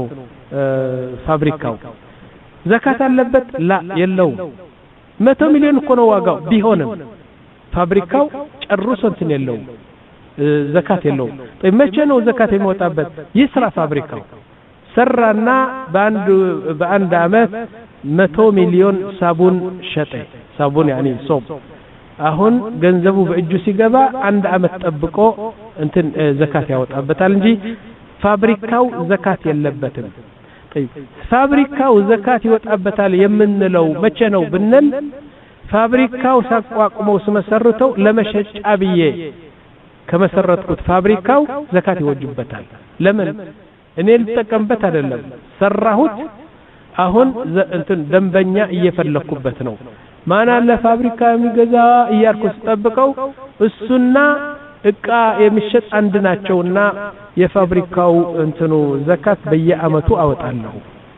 ፋብሪካው ዘካት አለበት ላ የለው መቶ ሚሊዮን እኮ ነው ዋጋው ቢሆንም ፋብሪካው ጨርሶ እንትን የለው ዘካት የለው طيب መቼ ነው ዘካት የሚወጣበት ይስራ ፋብሪካው ሰራና በአንድ በአንድ አመት መቶ ሚሊዮን ሳቡን ሸጠ ሳቡን يعني ሶብ አሁን ገንዘቡ በእጁ ሲገባ አንድ አመት ጠብቆ እንትን ዘካት ያወጣበታል እንጂ ፋብሪካው ዘካት የለበትም طيب ፋብሪካው ዘካት ይወጣበታል የምንለው መቼ ነው ብንል ፋብሪካው ሳቋቁመው ስመሰርተው ለመሸጫ ብዬ ከመሰረትኩት ፋብሪካው ዘካት ይወጅበታል ለምን እኔ ልጠቀምበት አይደለም ሰራሁት አሁን እንትን ደንበኛ እየፈለኩበት ነው ማን አለ ፋብሪካ የሚገዛ እያልኩ ስጠብቀው እሱና እቃ የሚሸጥ አንድ ናቸውና የፋብሪካው እንትኑ ዘካት በየአመቱ አወጣለሁ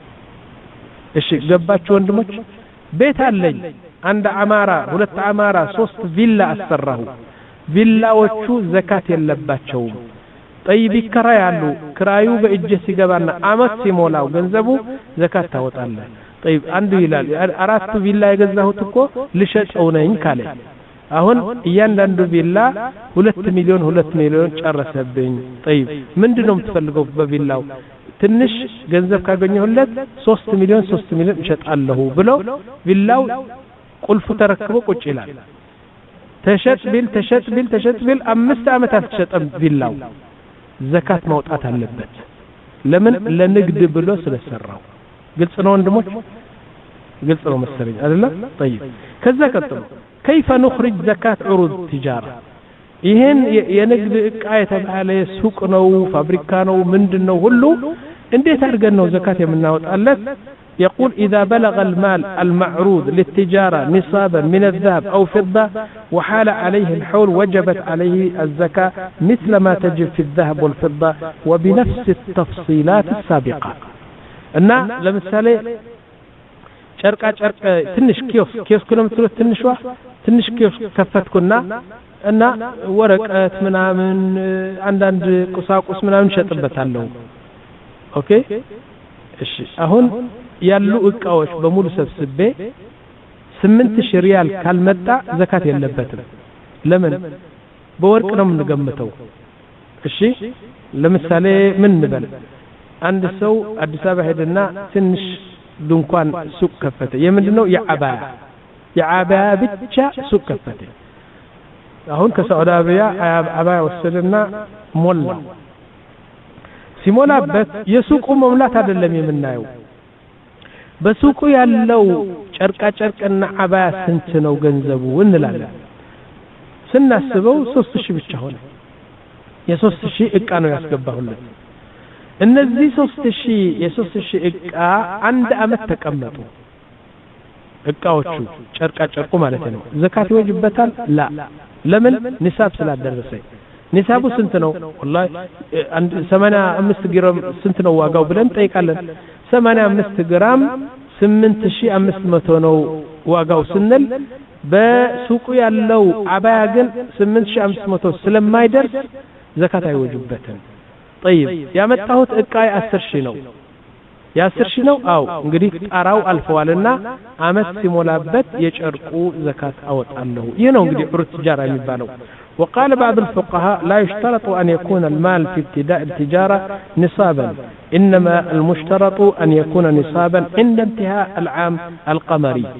እሺ ገባችሁ ወንድሞች ቤት አለኝ አንድ አማራ ሁለት አማራ ሶስት ቪላ አሰራሁ ቪላዎቹ ዘካት የለባቸውም طيب ይከራያሉ ክራዩ በእጅ ሲገባና አመት ሲሞላው ገንዘቡ ዘካት ታወጣለህ طيب አንዱ ይላል አራቱ ቪላ የገዛሁት እኮ ልሸጠው ነኝ ካለ አሁን እያንዳንዱ ቪላ ሁለት ሚሊዮን ሁለት ሚሊዮን ጨረሰብኝ طيب ምንድነው የምትፈልገው በቪላው ትንሽ ገንዘብ ካገኘሁለት ሶስት ሚሊዮን ሶስት ሚሊዮን እሸጣለሁ ብሎ ቪላው ቁልፉ ተረክቦ ቁጭ ይላል ተሸጥ ቢል ተሸጥ ቢል ተሸጥ ቢል አምስት አመት አልተሸጠም ቪላው ዘካት ማውጣት አለበት ለምን ለንግድ ብሎ ስለሰራው ግልጽ ነው ወንድሞች ግልጽ ነው መሰለኝ አይደል طيب ከዛ ቀጥሎ كيف نخرج زكاة عروض التجارة ይሄን የንግድ ዕቃ የተባለ ሱቅ ነው ፋብሪካ ነው ምንድነው ሁሉ እንዴት አድርገን ነው ዘካት የምናወጣለት يقول إذا بلغ المال المعروض للتجارة نصابا من الذهب أو فضة وحال عليه الحول وجبت عليه الزكاة مثل ما تجب في الذهب والفضة وبنفس التفصيلات السابقة إن لمثال شركة شركة تنش كيوس كيوس كنا مثل تنش واحد تنش كيوس كفت كنا إن ورقة منا من عند قصاقص منا من شطبت له أوكي إيش أهون ያሉ እቃዎች በሙሉ ሰብስቤ ስምንት ሺህ ሪያል ካልመጣ ዘካት የለበትም ለምን በወርቅ ነው የምንገምተው እሺ ለምሳሌ ምን እንበል አንድ ሰው አዲስ አበባ ሄደና ትንሽ ድንኳን ሱቅ ከፈተ የምንድነው የአባያ የአባያ ብቻ ሱቅ ከፈተ አሁን ከሳዑዲ አረቢያ አባያ ወሰደና ሞላ ሲሞላበት የሱቁ መሙላት አይደለም የምናየው በሱቁ ያለው ጨርቃ ጨርቅና አባያ ስንት ነው ገንዘቡ እንላለን ስናስበው ሶስት ሺህ ብቻ ሆነ የሶስት ሺህ ዕቃ ነው ያስገባሁለት እነዚህ ሶስት ሺህ የሶስት ሺህ ዕቃ አንድ አመት ተቀመጡ ዕቃዎቹ ጨርቃ ጨርቁ ማለት ነው ዘካት ይወጅበታል ላ ለምን ንሳብ ስላደረሰ ንሳቡ ስንት ነው والله ሰማንያ አምስት ግራም ስንት ነው ዋጋው ብለን ጠይቃለን ሰማንያ አምስት ግራም ስምንት ሺህ አምስት መቶ ነው ዋጋው ስንል በሱቁ ያለው አባያ ግን ስምንት ሺህ አምስት መቶ ስለማይደርስ ዘካት አይወጅበትም طيب ያመጣሁት ዕቃ አስር ሺህ ነው የአስር ሺህ ነው አው እንግዲህ ጣራው አልፈዋልና አመት ሲሞላበት የጨርቁ ዘካት አወጣለሁ ይሄ ነው እንግዲህ ዑሩድ ትጃራ የሚባለው وقال بعض الفقهاء لا يشترط أن يكون المال في ابتداء التجارة نصابا إنما المشترط أن يكون نصابا عند انتهاء العام القمري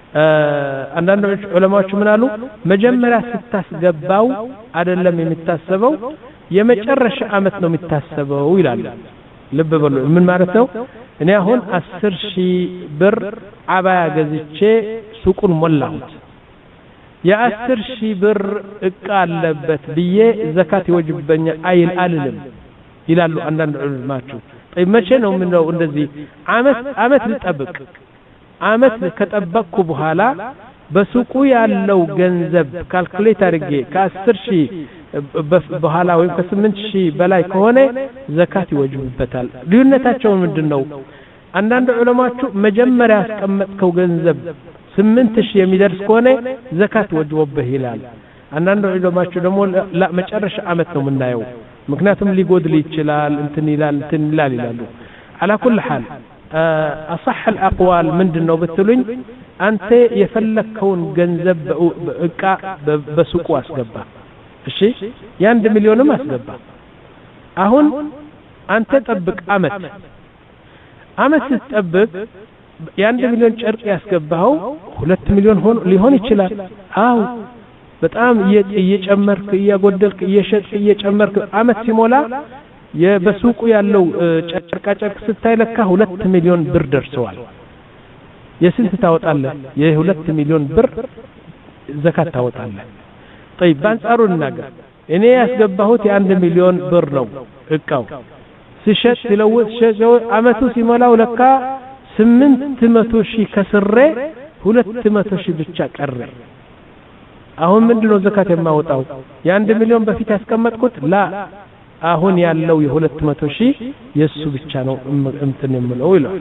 አንዳንዶች ዑለማዎች ምን አሉ መጀመሪያ ስታስገባው አይደለም የሚታሰበው የመጨረሻ አመት ነው የሚታሰበው ይላሉ ልብ በሉ ምን ማለት ነው እኔ አሁን አስር ሺህ ብር አባያ ገዝቼ ሱቁን ሞላሁት የአስር ሺህ ብር እቃ አለበት ብዬ ዘካት ይወጅበኛ አይል አልልም ይላሉ አንዳንድ ዑለማዎች طيب መቼ ነው ምን ነው እንደዚህ አመት አመት ልጠብቅ አመት ከጠበቅኩ በኋላ በሱቁ ያለው ገንዘብ ካልኩሌት አድርጌ ከ10 ሺህ በኋላ ወይም ከ8 ሺህ በላይ ከሆነ ዘካት ይወጅብበታል ልዩነታቸው ምንድነው አንዳንድ ዑለማዎቹ መጀመሪያ ያስቀመጥከው ገንዘብ ስምንት ሺህ የሚደርስ ከሆነ ዘካት ወጅቦብህ ይላል አንዳንድ ዑለማዎቹ ደግሞ ለመጨረሻ አመት ነው የምናየው ምክንያቱም ሊጎድል ይችላል እንትን ይላል እንትን ይላል ይላሉ على كل حال أصح الأقوال من دنو بتلون أنت يفلكون جنزب إقا بسوق واسقبا الشيء ياند مليون ما اسقبا أهون أنت تطبق أمت أمت تطبق ياند مليون شرق ياسقباو ሁለት ሚሊዮን ሆኖ ሊሆን ይችላል አው በጣም እየጨመርክ እያጎደልክ እየሸጥክ እየጨመርክ አመት ሲሞላ የበሱቁ ያለው ጨርቃ ጨርቅ ስታይለካ ሁለት ሚሊዮን ብር ደርሰዋል የስንት ታወጣለህ የሁለት ሚሊዮን ብር ዘካት ታወጣለህ طيب ባንጻሩ እናገር እኔ ያስገባሁት የአንድ ሚሊዮን ብር ነው እቃው ሲሸጥ ሲለውጥ ሸጨው አመቱ ሲሞላው ለካ ስምንት መቶ ሺህ ከስሬ ሁለት መቶ ሺህ ብቻ ቀረ አሁን ምንድነው ዘካት የማወጣው የአንድ ሚሊዮን በፊት ያስቀመጥኩት ላ አሁን ያለው የሁለት መቶ ሺህ የሱ ብቻ ነው እንትን የምለው ይላል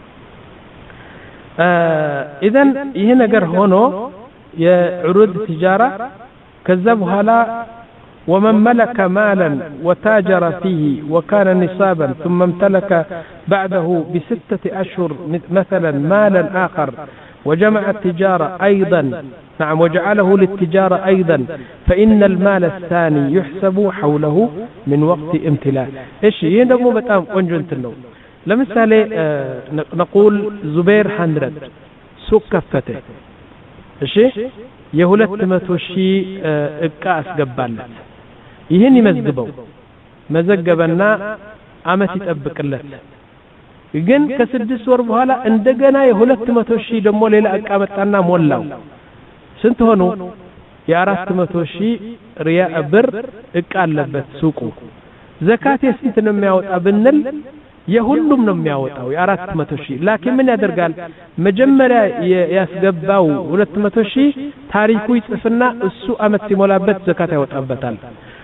اذا ይሄ ነገር ሆኖ የዑሩድ ትጃራ ከዛ በኋላ ومن ملك مالا وتاجر فيه وكان نصابا ثم امتلك بعده بستة أشهر مثلا مالا آخر وجمع التجارة أيضا نعم وجعله للتجارة أيضا فإن المال الثاني يحسب حوله من وقت امتلاك إيش يندمو بتام أنجنت النوم لمثال نقول زبير حندرد سوق كفته إيش يهولت متوشي إبقاس قبالت ይሄን ይመዝግበው መዘገበና አመት ይጠብቅለት ግን ከስድስት ወር በኋላ እንደገና የሁለት መቶ ሺህ ደሞ ሌላ እቃ መጣና ሞላው ስንት ሆኖ የአራት መቶ ሺህ ሪያ ብር እቃ አለበት ሱቁ ዘካት ስንት ነው የሚያወጣ ብንል የሁሉም ነው የሚያወጣው የአራት መቶ ሺህ ላኪን ምን ያደርጋል መጀመሪያ ያስገባው ሁለት መቶ ሺህ ታሪኩ ይጽፍና እሱ አመት ሲሞላበት ዘካት ያወጣበታል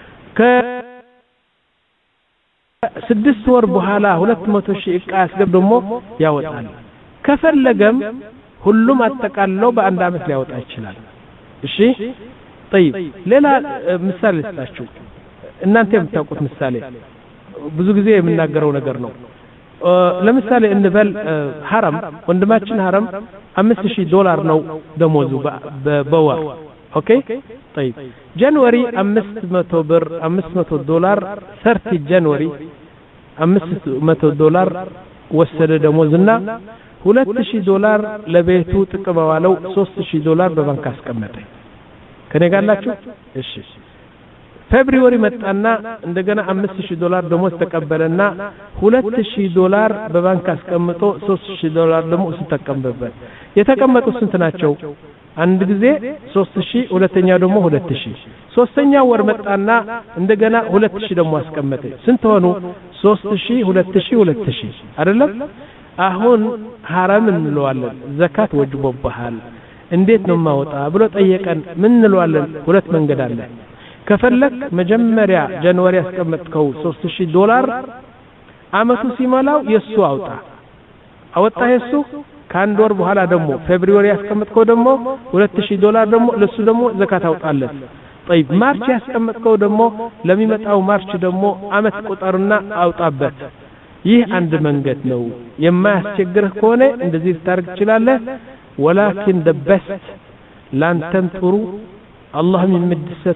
ከስድስት ወር በኋላ ሁለት መቶ ሺህ እቃ ያስገብ ደሞ ያወጣል ከፈለገም ሁሉም አጠቃለው በአንድ አመት ሊያወጣ ይችላል እሺ طيب ሌላ ምሳሌ ልስጣችሁ እናንተ የምታውቁት ምሳሌ ብዙ ጊዜ የምናገረው ነገር ነው ለምሳሌ እንበል ሐረም ወንድማችን ሐረም አምስት ሺህ ዶላር ነው ደሞዙ በወር ኦኬ طيب جانوري አምስት መቶ ብር አምስት መቶ ዶላር ثلاثين ጃንዋሪ አምስት መቶ ዶላር ወሰደ ደሞዝና ሁለት ሺህ ዶላር ለቤቱ ጥቅም ዋለው ሶስት ሺህ ዶላር በባንክ አስቀመጠ ከኔ ጋርላችሁ እሺ ፌብሩዋሪ መጣና እንደገና አምስት ሺህ ዶላር ደሞዝ ተቀበለና ሁለት ሺህ ዶላር በባንክ አስቀምጦ ሶስት ሺህ ዶላር ደግሞ እሱ ተቀበለበት የተቀመጡት ስንት ናቸው አንድ ጊዜ ሶስት ሺህ ሁለተኛው ደግሞ ሁለት ሺህ ሶስተኛው ወር መጣና እንደገና ሁለት ሺህ ደግሞ አስቀመጠ ስንት ሆኑ ሶስት ሺህ ሁለት ሺህ ሁለት ሺህ አይደለም አሁን ሐራም እንለዋለን ዘካት ወጅቦብሃል እንዴት ነው ማወጣ ብሎ ጠየቀን ምን እንለዋለን ሁለት መንገድ አለ ከፈለክ መጀመሪያ ጃንዋሪ አስቀመጥከው ሶስት ሺህ ዶላር አመቱ ሲሞላው የሱ አውጣ አወጣ የሱ ከአንድ ወር በኋላ ደግሞ ፌብሩዋሪ ያስቀመጥከው ደግሞ ሁለት ሺህ ዶላር ደግሞ ለሱ ደግሞ ዘካት አውጣለት طيب ማርች ያስቀመጥከው ደግሞ ለሚመጣው ማርች ደግሞ አመት ቁጠርና አውጣበት ይህ አንድ መንገድ ነው የማያስቸግርህ ከሆነ እንደዚህ ታርግ ይችላል ولكن the best ላንተም ጥሩ አላህም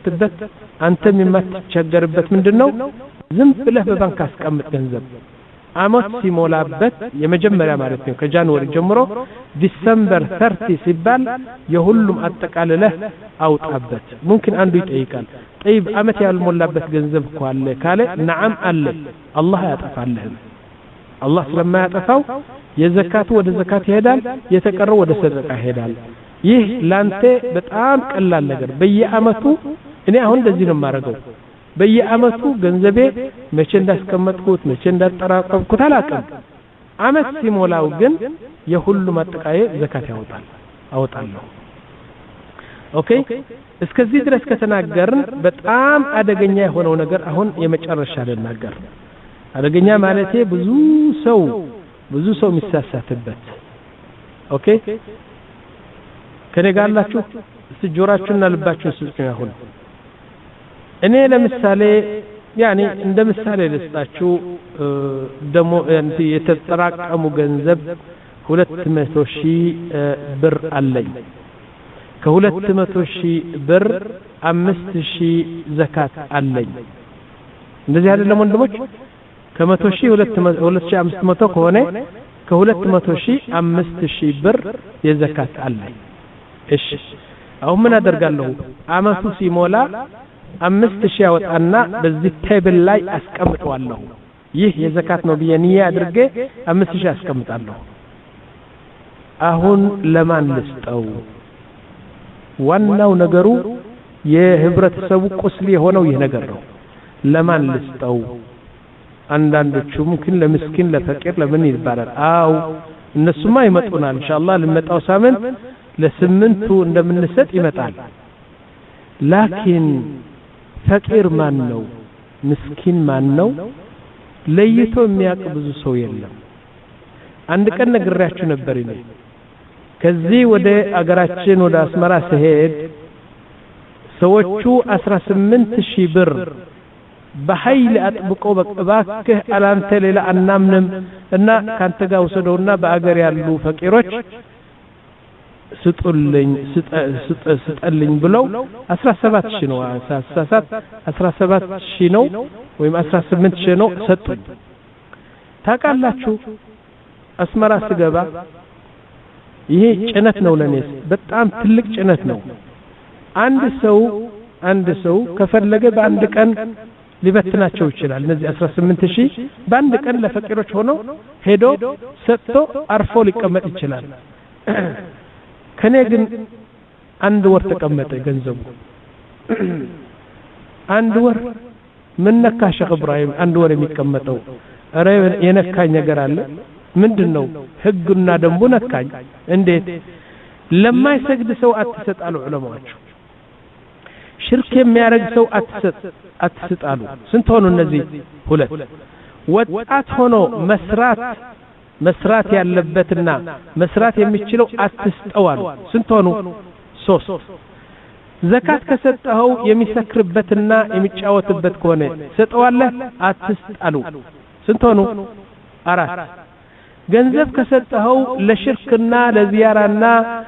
የሚደሰትበት አንተም የማትቸገርበት ምንድነው ዝም ብለህ በባንክ አስቀምጥ ገንዘብ አመት ሲሞላበት የመጀመሪያ ማለት ነው ከጃንዋሪ ጀምሮ ዲሰምበር ሰላሳ ሲባል የሁሉም አጠቃለለህ አውጣበት ممكن አንዱ ይጠይቃል طيب አመት ያልሞላበት ገንዘብ እኮ አለ ካለ ነዓም አለ አላህ ያጠፋልህ አላህ ስለማያጠፋው የዘካቱ ወደ ዘካት ይሄዳል የተቀረው ወደ ሰደቃ ይሄዳል ይህ ላንተ በጣም ቀላል ነገር በየአመቱ እኔ አሁን እንደዚህ ነው የማረጋው በየአመቱ ገንዘቤ መቼ እንዳስቀመጥኩት መቼ እንዳጠራቀምኩት አላውቅም አመት ሲሞላው ግን የሁሉም አጠቃየ ዘካት ያወጣል አወጣለሁ ኦኬ እስከዚህ ድረስ ከተናገርን በጣም አደገኛ የሆነው ነገር አሁን የመጨረሻ ልናገር አደገኛ ማለቴ ብዙ ሰው ብዙ ሰው የሚሳሳትበት ኦኬ ከነጋላችሁ ስጆራችሁና ልባችሁን ስልኩኝ አሁን እኔ ለምሳሌ ያኒ እንደ ምሳሌ ልስጣችሁ ደሞ እንት የተጠራቀሙ ገንዘብ ሁለት መቶ ሺህ ብር አለኝ ከሁለት መቶ ሺህ ብር አምስት ሺህ ዘካት አለኝ እንደዚህ አይደለም ወንድሞች ከመቶ ሺህ ሁለት ሺህ አምስት መቶ ከሆነ ከሁለት መቶ ሺህ አምስት ሺህ ብር የዘካት አለኝ እሺ አሁን ምን አደርጋለሁ አመቱ ሲሞላ አምስት ሺህ ያወጣና በዚህ ቴብል ላይ አስቀምጣለሁ ይህ የዘካት ነው በየኒያ አድርጌ አምስት ሺህ አስቀምጣለሁ አሁን ለማን ልስጠው ዋናው ነገሩ የህብረተሰቡ ቁስል የሆነው ይህ ነገር ነው ለማን ልስጠው አንዳንዶቹ ممكن ለምስኪን ለፈቂር ለምን ይባላል አው እነሱማ ይመጡናል ኢንሻአላህ ለመጣው ሳምንት ለስምንቱ እንደምንሰጥ ይመጣል ላኪን ፈቂር ማን ነው ምስኪን ማን ነው ለይቶ የሚያውቅ ብዙ ሰው የለም አንድ ቀን ነግራችሁ ነበር እኔ ከዚህ ወደ አገራችን ወደ አስመራ ሲሄድ ሰዎቹ አስራ ስምንት ሺህ ብር በኃይል አጥብቀው በባክህ አላንተ ሌላ አናምንም እና ካንተ ጋር ወሰደውና በአገር ያሉ ፈቂሮች ስጡልኝ ስጠልኝ ብለው አስራ ሰባት ሺህ ነው አሳሳት አስራ ሰባት ሺህ ነው ወይም አስራ ስምንት ሺህ ነው ሰጡኝ ታውቃላችሁ አስመራ ስገባ ይሄ ጭነት ነው ለኔስ በጣም ትልቅ ጭነት ነው አንድ ሰው አንድ ሰው ከፈለገ በአንድ ቀን ሊበትናቸው ይችላል እነዚህ አስራ ስምንት ሺህ በአንድ ቀን ለፈቂሮች ሆኖ ሄዶ ሰጥቶ አርፎ ሊቀመጥ ይችላል ከኔ ግን አንድ ወር ተቀመጠ ገንዘቡ አንድ ወር ምን ነካ ሸኽ ኢብራሂም አንድ ወር የሚቀመጠው አረ የነካኝ ነገር አለ ምንድነው ህግና ደንቡ ነካኝ እንዴት ለማይሰግድ ሰው አትሰጣሉ ዑለማዎች ሽርክ የሚያረግ ሰው አትሰጥ አትሰጣሉ ስንት ሆኖ እነዚህ ሁለት ወጣት ሆኖ መስራት መስራት ያለበትና መስራት የሚችለው አትስጠዋሉ ስንት ሆኖ ሶስት ዘካት ከሰጠው የሚሰክርበትና የሚጫወትበት ከሆነ ሰጠዋለህ አትስጣሉ ስንት ሆኖ አራት ገንዘብ ከሰጠው ለሽርክና ለዚያራና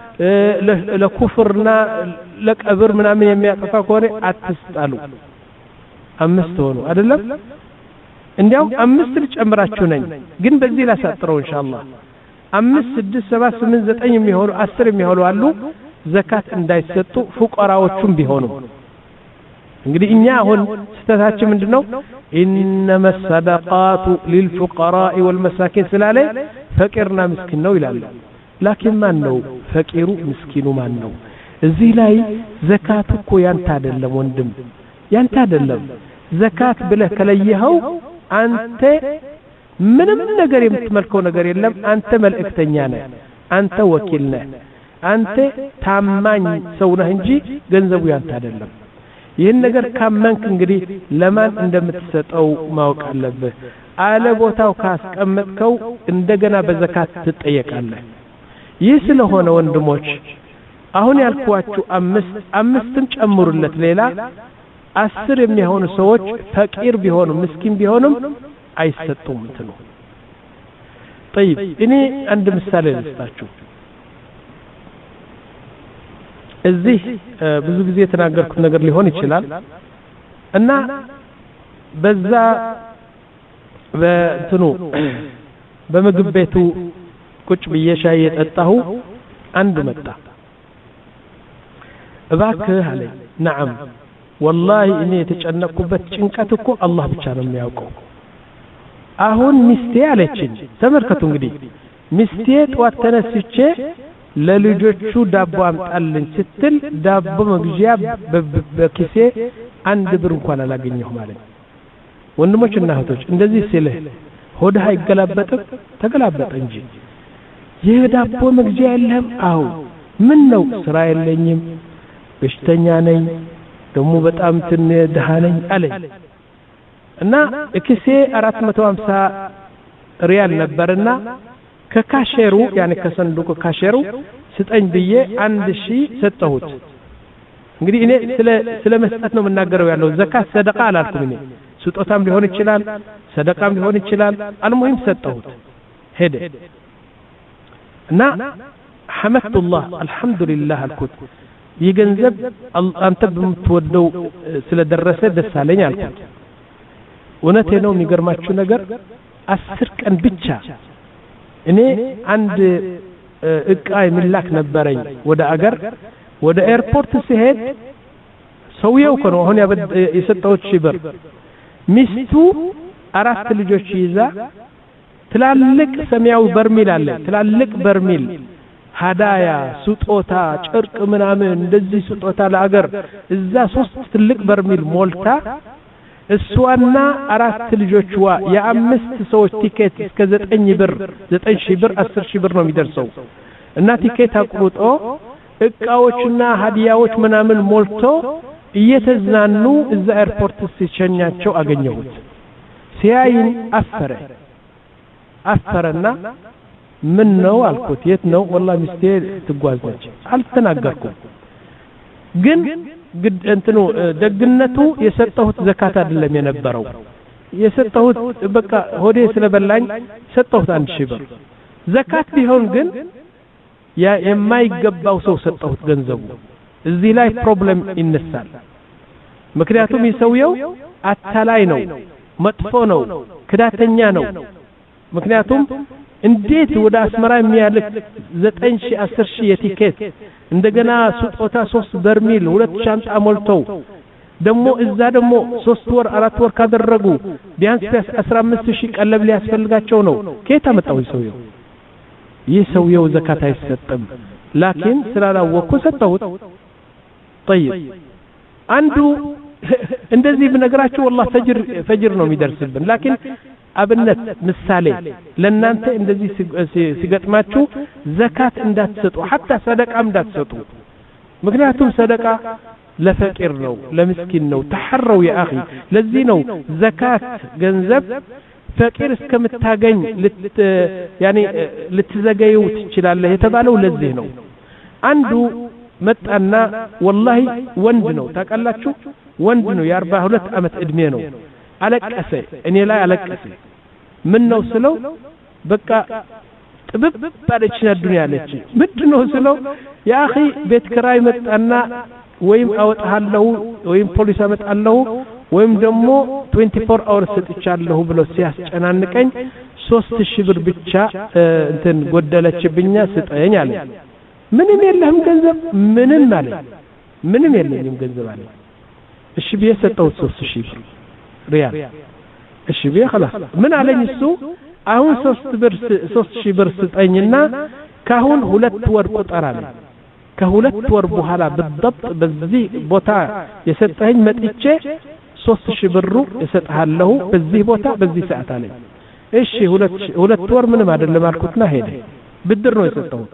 ለኩፍርና ለቀብር ምናምን የሚያጠፋ ከሆነ አትስጣሉ አምስት ሆኖ አይደለም እንዲያው አምስት ልጨምራችሁ ነኝ ግን በዚህ ላሳጥረው ኢንሻአላህ አምስት ስድስት ሰባት ስምንት ዘጠኝ የሚሆኑ አስር የሚሆኑ አሉ ዘካት እንዳይሰጡ ፉቀራዎቹም ቢሆኑ እንግዲህ እኛ አሁን ስተታችን ምንድነው ኢነመ ሰደቃቱ للفقراء والمساكين ስላለ ፈቂርና ምስኪን ነው ይላል ላኪን ማን ነው ፈቂሩ ምስኪኑ ማን ነው እዚህ ላይ ዘካት እኮ ያንተ አይደለም ወንድም ያንተ አይደለም ዘካት ብለህ ከለየኸው አንተ ምንም ነገር የምትመልከው ነገር የለም አንተ መልእክተኛ ነህ አንተ ወኪል ነህ አንተ ታማኝ ሰው ነህ እንጂ ገንዘቡ ያንተ አይደለም ይህን ነገር ካመንክ እንግዲህ ለማን እንደምትሰጠው ማወቅ አለብህ አለ ቦታው ካስቀመጥከው እንደገና በዘካት ትጠየቃለህ ይህ ስለሆነ ወንድሞች አሁን ያልኳችሁ አምስት አምስትም ጨምሩለት ሌላ አስር የሚሆኑ ሰዎች ፈቂር ቢሆኑ ምስኪን ቢሆኑም አይሰጡም እንትኑ طيب እኔ አንድ ምሳሌ ልስጣችሁ እዚህ ብዙ ጊዜ የተናገርኩት ነገር ሊሆን ይችላል እና በዛ በእንትኑ በምግብ ቤቱ ቁጭ ብዬ ሻይ የጠጣሁ አንዱ መጣ እባክህ አለኝ ነዓም ወላሂ እኔ የተጨነቅኩበት ጭንቀት እኮ አላህ ብቻ ነው የሚያውቀው አሁን ሚስቴ አለችኝ ተመልከቱ እንግዲህ ሚስቴ ጧት ተነስቼ ለልጆቹ ዳቦ አምጣልኝ ስትል ዳቦ መግዣ በኪሴ አንድ ብር እንኳን አላገኘሁ ማለት ወንድሞች እና እህቶች እንደዚህ ሲልህ ሆድህ አይገላበጥም ተገላበጠ እንጂ ይህ ዳቦ መግዣ የለህም አው ምን ነው ስራ የለኝም በሽተኛ ነኝ ደሞ በጣም ትን ደሃ ነኝ አለኝ እና እኪሴ አራት መቶ ሃምሳ ሪያል ነበርና ከካሼሩ ያኔ ከሰንዱቁ ካሼሩ ስጠኝ ብዬ አንድ ሺህ ሰጠሁት እንግዲህ እኔ ስለ ስለ መስጠት ነው መናገረው ያለው ዘካት ሰደቃ አላልኩም እኔ ስጦታም ሊሆን ይችላል ሰደቃም ሊሆን ይችላል አልሙሂም ሰጠሁት ሄደ እና ሐመድቱላህ አልহামዱሊላህ አልኩት ይገንዘብ አንተ በምትወደው ስለደረሰ ደስ አለኝ አልኩት ወነቴ ነው የሚገርማችሁ ነገር አስር ቀን ብቻ እኔ አንድ እቃ የሚላክ ነበረኝ ወደ አገር ወደ ኤርፖርት ሲሄድ ሰውየው ከሆነ አሁን የሰጠሁት ሺህ ብር ሚስቱ አራት ልጆች ይዛ ትላልቅ ሰማያዊ በርሚል አለ ትላልቅ በርሚል ሃዳያ ስጦታ ጨርቅ ምናምን እንደዚህ ስጦታ ለአገር እዛ ሶስት ትልቅ በርሚል ሞልታ እሷና አራት ልጆችዋ የአምስት ሰዎች ቲኬት እስከ ዘጠኝ ብር ዘጠኝ ሺህ ብር አስር ሺህ ብር ነው የሚደርሰው እና ቲኬት አቁርጦ እቃዎችና ሀዲያዎች ምናምን ሞልቶ እየተዝናኑ እዛ ኤርፖርት ሲሸኛቸው አገኘሁት ሲያይን አፈረ አፈረና ምን ነው አልኩት የት ነው والله ሚስቴ ትጓዝ ነች አልተናገርኩም ግን እንትኑ ደግነቱ የሰጠሁት ዘካት አይደለም የነበረው የሰጠሁት በቃ ሆዴ ስለበላኝ ሰጠሁት አንድ ሺህ ብር ዘካት ቢሆን ግን ያ የማይገባው ሰው ሰጠሁት ገንዘቡ እዚህ ላይ ፕሮብለም ይነሳል ምክንያቱም ይሰውየው አታላይ ነው መጥፎ ነው ክዳተኛ ነው ምክንያቱም እንዴት ወደ አስመራ የሚያልክ ዘጠኝ ሺህ አስር ሺህ የቲኬት እንደገና ስጦታ ሶስት በርሚል ሁለት ሻንጣ ሞልተው ደሞ እዛ ደሞ ሶስት ወር አራት ወር ካደረጉ ቢያንስ አስራ አምስት ሺህ ቀለብ ሊያስፈልጋቸው ነው ከየት አመጣው ይሰውየው ይሰውየው ዘካት አይሰጥም ላኪን ስላላወቁ ሰጠሁት طيب አንዱ እንደዚህ ብነግራችሁ والله ፈጅር ፈጅር ነው የሚደርስብን ላኪን አብነት ምሳሌ ለናንተ እንደዚህ ሲገጥማችሁ ዘካት እንዳትሰጡ حتى ሰደቃም እንዳትሰጡ ምክንያቱም ሰደቃ ለፈቂር ነው ለምስኪን ነው ተሐረው يا اخي ለዚህ ነው ዘካት ገንዘብ ፈቂር እስከምታገኝ ልት ያኒ ልትዘገዩ ትችላለህ የተባለው ለዚህ ነው አንዱ መጣና والله ወንድ ነው ታውቃላችሁ ወንድ ነው የአርባ ሁለት አመት እድሜ ነው አለቀሰ እኔ ላይ አለቀሰ ምን ነው ስለው በቃ ጥብብ ባለች ዱንያ አለች ምንድነው ስለው ያ اخي ቤት ክራይ መጣና ወይም አወጣለሁ ወይም ፖሊስ አመጣለሁ ወይም ደግሞ twenty-four hours ሰጥቻለሁ ብሎ ሲያስጨናንቀኝ ሶስት ሺህ ብር ብቻ እንትን ጎደለችብኛ ስጠኝ አለ ምንም የለህም ገንዘብ ምንም አለ ምንም የለኝም ገንዘብ አለ እሺ ቢሰጠው ሶስት ሺህ ብር ሪያል እሺ ቢያ خلاص ምን አለኝ እሱ አሁን ሶስት ብር ሶስት ሺህ ብር ስጠኝና ካሁን ሁለት ወር ቁጠር አለ ከሁለት ወር በኋላ بالضبط በዚህ ቦታ የሰጠኝ መጥቼ ሶስት ሺህ ብሩ እሰጥሃለሁ በዚህ ቦታ በዚህ ሰዓት አለኝ እሺ ሁለት ሁለት ወር ምንም አይደለም አልኩትና ሄደ ብድር ነው የሰጠው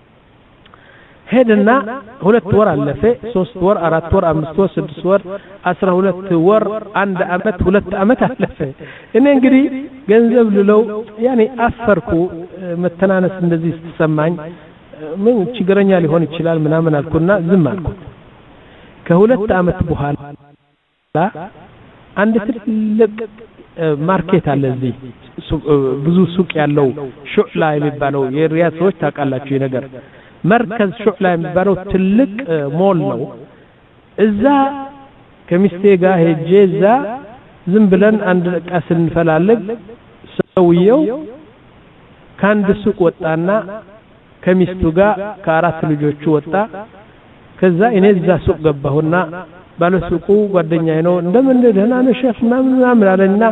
ሄደና ሁለት ወር አለፈ ሶስት ወር አራት ወር አምስት ወር ስድስት ወር አስራ ሁለት ወር አንድ አመት ሁለት አመት አለፈ እኔ እንግዲህ ገንዘብ ልለው ያኔ አፈርኩ መተናነስ እንደዚህ ተሰማኝ ምን ችግረኛ ሊሆን ይችላል ምናምን አልኩና ዝም አልኩት ከሁለት አመት በኋላ አንድ ትልቅ ማርኬት አለ እዚህ ብዙ ሱቅ ያለው ሹዕላ የሚባለው የሪያድ ሰዎች ታውቃላችሁ ነገር مركز شعلة የሚባለው ትልቅ ሞል ነው እዛ ከሚስቴ ጋር ሄጄ እዛ ዝም ብለን አንድ ዕቃ ስንፈላልግ ሰውየው ከአንድ ሱቅ ወጣና ከሚስቱ ጋር ከአራት ልጆቹ ወጣ ከዛ እኔ እዛ ሱቅ ገባሁና ባለሱቁ ጓደኛዬ ነው እንደምን ደህና ነህ ሼክ ምናምን ምናምን አለና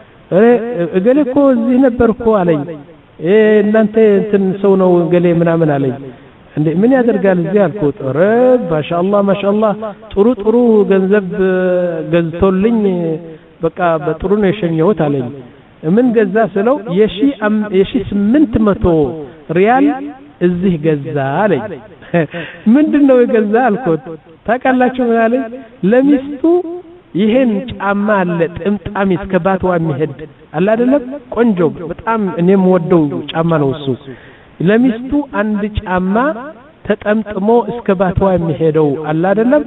እገሌ እኮ እዚህ ነበርኩ አለኝ እናንተ እንትን ሰው ነው እገሌ ምናምን አለኝ እንዴ ምን ያደርጋል እዚህ አልኩት ረብ ማሻአላህ ማሻአላህ ጥሩ ጥሩ ገንዘብ ገዝቶልኝ በቃ በጥሩ ነው የሸኘሁት አለኝ ምን ገዛ ስለው የሺ የሺ ስምንት መቶ ሪያል እዚህ ገዛ አለኝ ምንድነው የገዛ አልኩት ታውቃላችሁ ምን አለኝ ለሚስቱ ይሄን ጫማ አለ ጥምጣም እስከባቷ የሚሄድ አለ አይደለም ቆንጆ በጣም እኔም ወደው ጫማ ነው እሱ ለሚስቱ አንድ ጫማ ተጠምጥሞ እስከባቷ የሚሄደው አለ አይደለም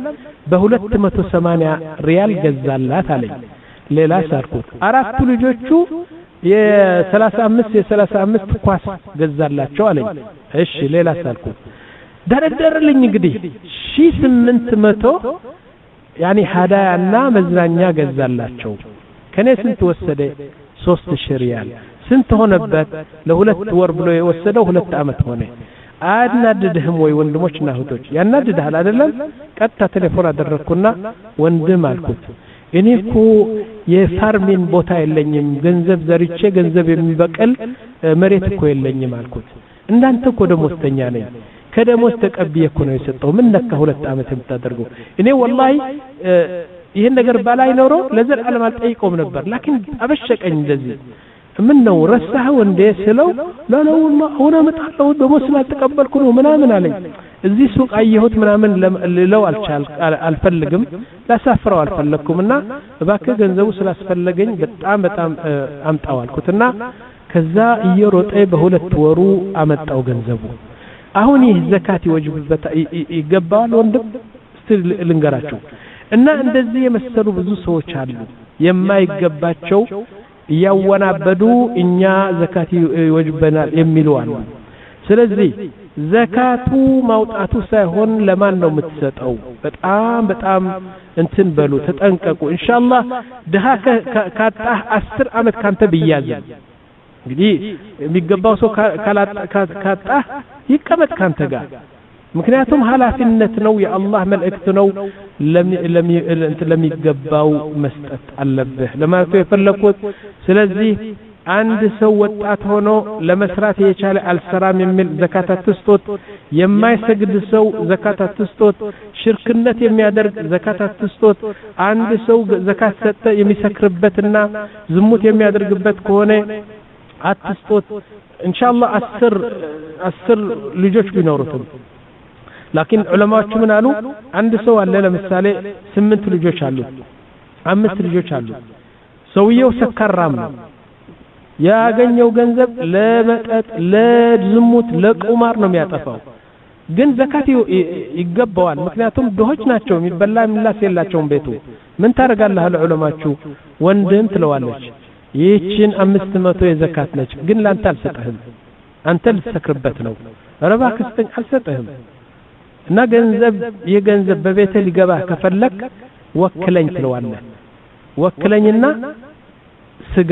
በ280 ሪያል ገዛላት አለኝ ሌላ ሳርኩት አራቱ ልጆቹ የ35 የ35 ኳስ ገዛላቸው አለኝ እሺ ሌላ ሳርኩት ደረደረልኝ እንግዲህ ሺህ ስምንት መቶ ያኒ ሀዳያና መዝናኛ ገዛላቸው ከኔ ስንት ወሰደ ሶስት ሺህ ሪያል ስንት ሆነበት ለሁለት ወር ብሎ የወሰደው ሁለት አመት ሆነ አናድድህም ወይ ወንድሞችና እህቶች ያናድድሃል አይደለም ቀጥታ ቴሌፎን አደረኩና ወንድም አልኩት እኔ እኮ የፋርሚን ቦታ የለኝም ገንዘብ ዘርቼ ገንዘብ የሚበቀል መሬት እኮ የለኝም አልኩት እንዳንተ እኮ ደሞዝተኛ ነኝ ከደሞዝ ተቀብዬ እኮ ነው የሰጠው ምን ነካ ሁለት አመት የምታደርገው እኔ ወላሂ ይሄን ነገር ባላይ ኖሮ ለዘላለም አልጠይቀውም ነበር ላኪን አበሸቀኝ እንደዚህ ምን ነው ረሳኸው እንደ ስለው ላላ والله አሁን አመጣለሁ ደሞዝ ስላልተቀበልኩ ነው ምናምን አለኝ እዚህ ሱቅ አየሁት ምናምን ልለው አልቻል አልፈልግም ላሳፍረው አልፈለኩምና እባክህ ገንዘቡ ስላስፈለገኝ በጣም በጣም አምጣው አልኩትና ከዛ እየሮጠ በሁለት ወሩ አመጣው ገንዘቡ አሁን ይህ ዘካት ይወጅብበት ይገባል ወንድም እስቲ ልንገራችሁ እና እንደዚህ የመሰሉ ብዙ ሰዎች አሉ የማይገባቸው ያወናበዱ እኛ ዘካት ይወጅበናል የሚሉ አሉ ስለዚህ ዘካቱ ማውጣቱ ሳይሆን ለማን ነው የምትሰጠው በጣም በጣም እንትን በሉ ተጠንቀቁ ኢንሻአላህ ደሃ ካጣህ አስር አመት ካንተ ብያዝ እንግዲህ የሚገባው ሰው ካጣህ ይቀመጥ ካንተ ጋር ምክንያቱም ኃላፊነት ነው የአላህ መልእክት ነው ለሚገባው መስጠት አለብህ ለማለት የፈለኩት ስለዚህ አንድ ሰው ወጣት ሆኖ ለመስራት የቻለ አልሰራም የሚል ዘካት አትስጦት የማይሰግድ ሰው ዘካት አትስጦት ሽርክነት የሚያደርግ ዘካት አትስጦት አንድ ሰው ዘካት ሰጠ የሚሰክርበትና ዝሙት የሚያደርግበት ከሆነ አትስጦት ኢንሻአላህ አስር አስር ልጆች ቢኖሩትም ላኪን ዑለማዎቹ ምን አሉ አንድ ሰው አለ ለምሳሌ ስምንት ልጆች አሉ አምስት ልጆች አሉ ሰውየው ሰካራም ነው ያገኘው ገንዘብ ለመጠጥ ለዝሙት ለቁማር ነው የሚያጠፋው ግን ዘካት ይገባዋል ምክንያቱም ድሆች ናቸው የሚበላ የሚላስ የላቸውም ቤቱ ምን ታረጋለህ ለዑለማዎቹ ወንድም ትለዋለች ይህችን አምስት መቶ የዘካት ነች ግን ላንተ አልሰጠህም አንተ ልትሰክርበት ነው ረባ ከስተኝ አልሰጠህም እና ገንዘብ የገንዘብ በቤተ ሊገባ ከፈለክ ወክለኝ ትለዋለህ ወክለኝና ስጋ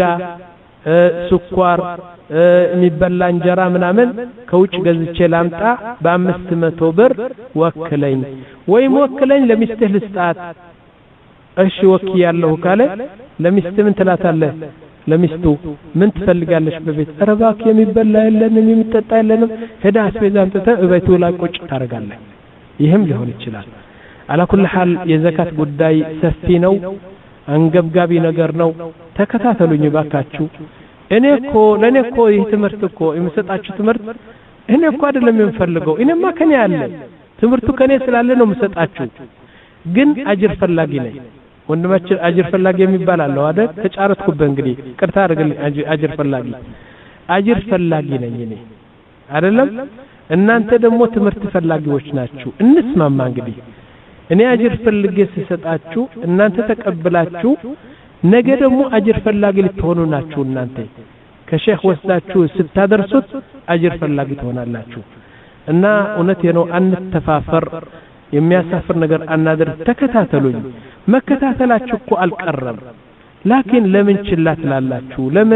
ስኳር የሚበላ እንጀራ ምናምን ከውጭ ገዝቼ ላምጣ በአምስት መቶ ብር ወክለኝ ወይም ወክለኝ ለሚስትህ ልስጣት እሺ ወክያለሁ ካለ ለሚስት ምን ትላታለህ ለሚስቱ ምን ትፈልጋለሽ በቤት ረባክ የሚበላ የለንም የሚጠጣ የለንም ሄዳ አስቤዛ አምጥተ እቤቱ ላይ ቁጭ ታረጋለህ ይሄም ሊሆን ይችላል አላ ኩል ሐል የዘካት ጉዳይ ሰፊ ነው አንገብጋቢ ነገር ነው ተከታተሉኝ ባካችሁ እኔ እኮ ለኔ እኮ ይህ ትምህርት እኮ የምሰጣችሁ ትምህርት እኔ እኮ አይደለም የምፈልገው እኔማ ከኔ ያለ ትምህርቱ ከኔ ስላለ ነው የምሰጣችሁ ግን አጅር ፈላጊ ነኝ ወንድማችን አጅር ፈላጊ የሚባል አለው አይደል ተጫረትኩበት እንግዲህ ቅርታ አድርግልኝ አጅር ፈላጊ አጅር ፈላጊ ነኝ እኔ አይደለም እናንተ ደግሞ ትምህርት ፈላጊዎች ናችሁ እንስማማ እንግዲህ እኔ አጅር ፈልጌ ሲሰጣችሁ እናንተ ተቀበላችሁ ነገ ደግሞ አጅር ፈላጊ ልትሆኑ ናችሁ እናንተ ከሼህ ወስዳችሁ ስታደርሱት አጅር ፈላጊ ትሆናላችሁ እና እውነት ነው አንተፋፈር የሚያሳፍር ነገር አናደርግ ተከታተሉኝ መከታተላችሁ እኮ አልቀረም ላኪን ለምን ችላ ትላላችሁ ለምን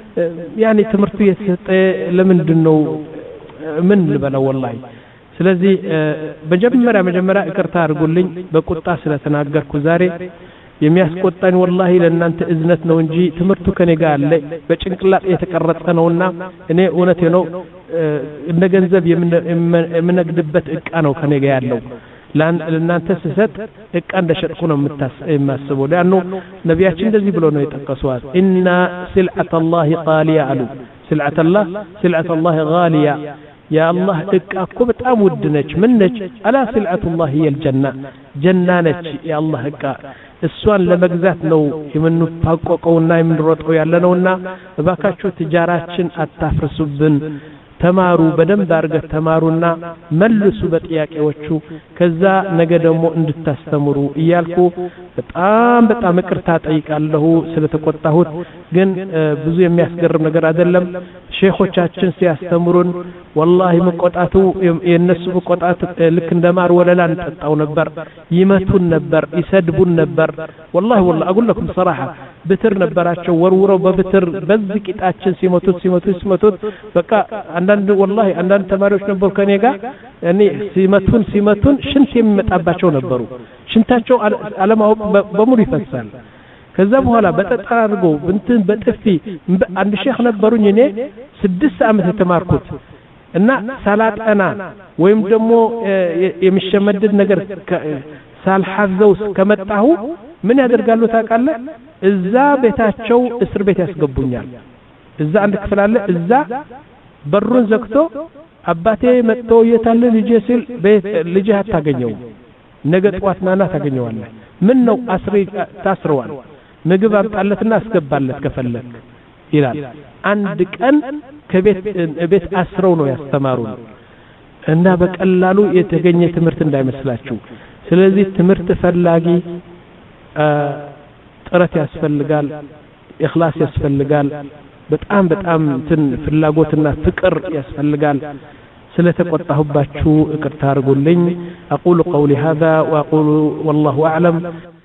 يعني ትምርቱ የሰጠ ለምንድነው ምን ልበለው والله ስለዚህ በመጀመሪያ መጀመሪያ ይቅርታ አድርጉልኝ በቁጣ ስለተናገርኩ ዛሬ የሚያስቆጣኝ والله ለእናንተ እዝነት ነው እንጂ ትምርቱ ከኔ ጋር አለ በጭንቅላት የተቀረጸ ነውና እኔ እውነቴ ነው እንደ ገንዘብ የምነግድበት እቃ ነው ከኔ ጋር ያለው ለእናንተ ስሰጥ እቃ እንደሸጥኩ ነው የማስበው ለአንኑ ነቢያችን እንደዚህ ብሎ ነው የጠቀሱት ኢነ ስልዓተ الله غاليه አሉ ስልዓተ الله ስልዓተ الله غاليه يا الله እቃ እኮ በጣም ውድ ነች ምን ነች አላ ስልዓተ الله هي الجنه ጀና ነች يا الله እቃ እሷን ለመግዛት ነው የምንፋቆቀውና የምንሮጠው ያለነውና እባካችሁ ትጃራችን አታፍርሱብን ተማሩ በደንብ አርገት ተማሩና መልሱ በጥያቄዎቹ ከዛ ነገ ደግሞ እንድታስተምሩ እያልኩ በጣም በጣም ይቅርታ ጠይቃለሁ ስለተቆጣሁት ግን ብዙ የሚያስገርም ነገር አይደለም ሼኾቻችን ሲያስተምሩን والله መቆጣቱ የነሱ መቆጣት ልክ እንደማር ወለላ እንጠጣው ነበር ይመቱን ነበር ይሰድቡን ነበር والله والله اقول لكم صراحه بتر ነበራቸው ወርውረው በብትር በዚህ ቂጣችን ሲመቱት ሲመቱት ሲመቱት በቃ አንዳንድ والله አንዳንድ ተማሪዎች ነበሩ ከኔ ጋር እኔ ሲመቱን ሲመቱን ሽንት የሚመጣባቸው ነበሩ ሽንታቸው አለማወቅ በሙሉ ይፈሳል ከዛ በኋላ በጠጣር አድርጎ እንትን በጥፊ አንድ ሼኽ ነበሩኝ እኔ ስድስት አመት የተማርኩት እና ሳላጠና ወይም ደግሞ የሚሸመድድ ነገር ሳልሐዘው ከመጣሁ ምን ያደርጋሉ ታውቃለህ እዛ ቤታቸው እስር ቤት ያስገቡኛል እዛ አንድ ክፍል አለ እዛ በሩን ዘግቶ አባቴ መጥቶ የታለ ልጄ ሲል ቤት ልጄ አታገኘው ነገ ጧት ናና ታገኘዋለህ ምን ነው አስሪ ታስረዋል ምግብ አምጣለትና አስገባለት ከፈለክ ይላል አንድ ቀን ከቤት ቤት አስረው ነው ያስተማሩን እና በቀላሉ የተገኘ ትምህርት እንዳይመስላችሁ ስለዚህ ትምህርት ፈላጊ ጥረት ያስፈልጋል ኢኽላስ ያስፈልጋል በጣም በጣም እንትን ፍላጎትና ፍቅር ያስፈልጋል ስለተቆጣሁባችሁ ይቅርታ አድርጉልኝ أقول قولي هذا وأقول والله أعلم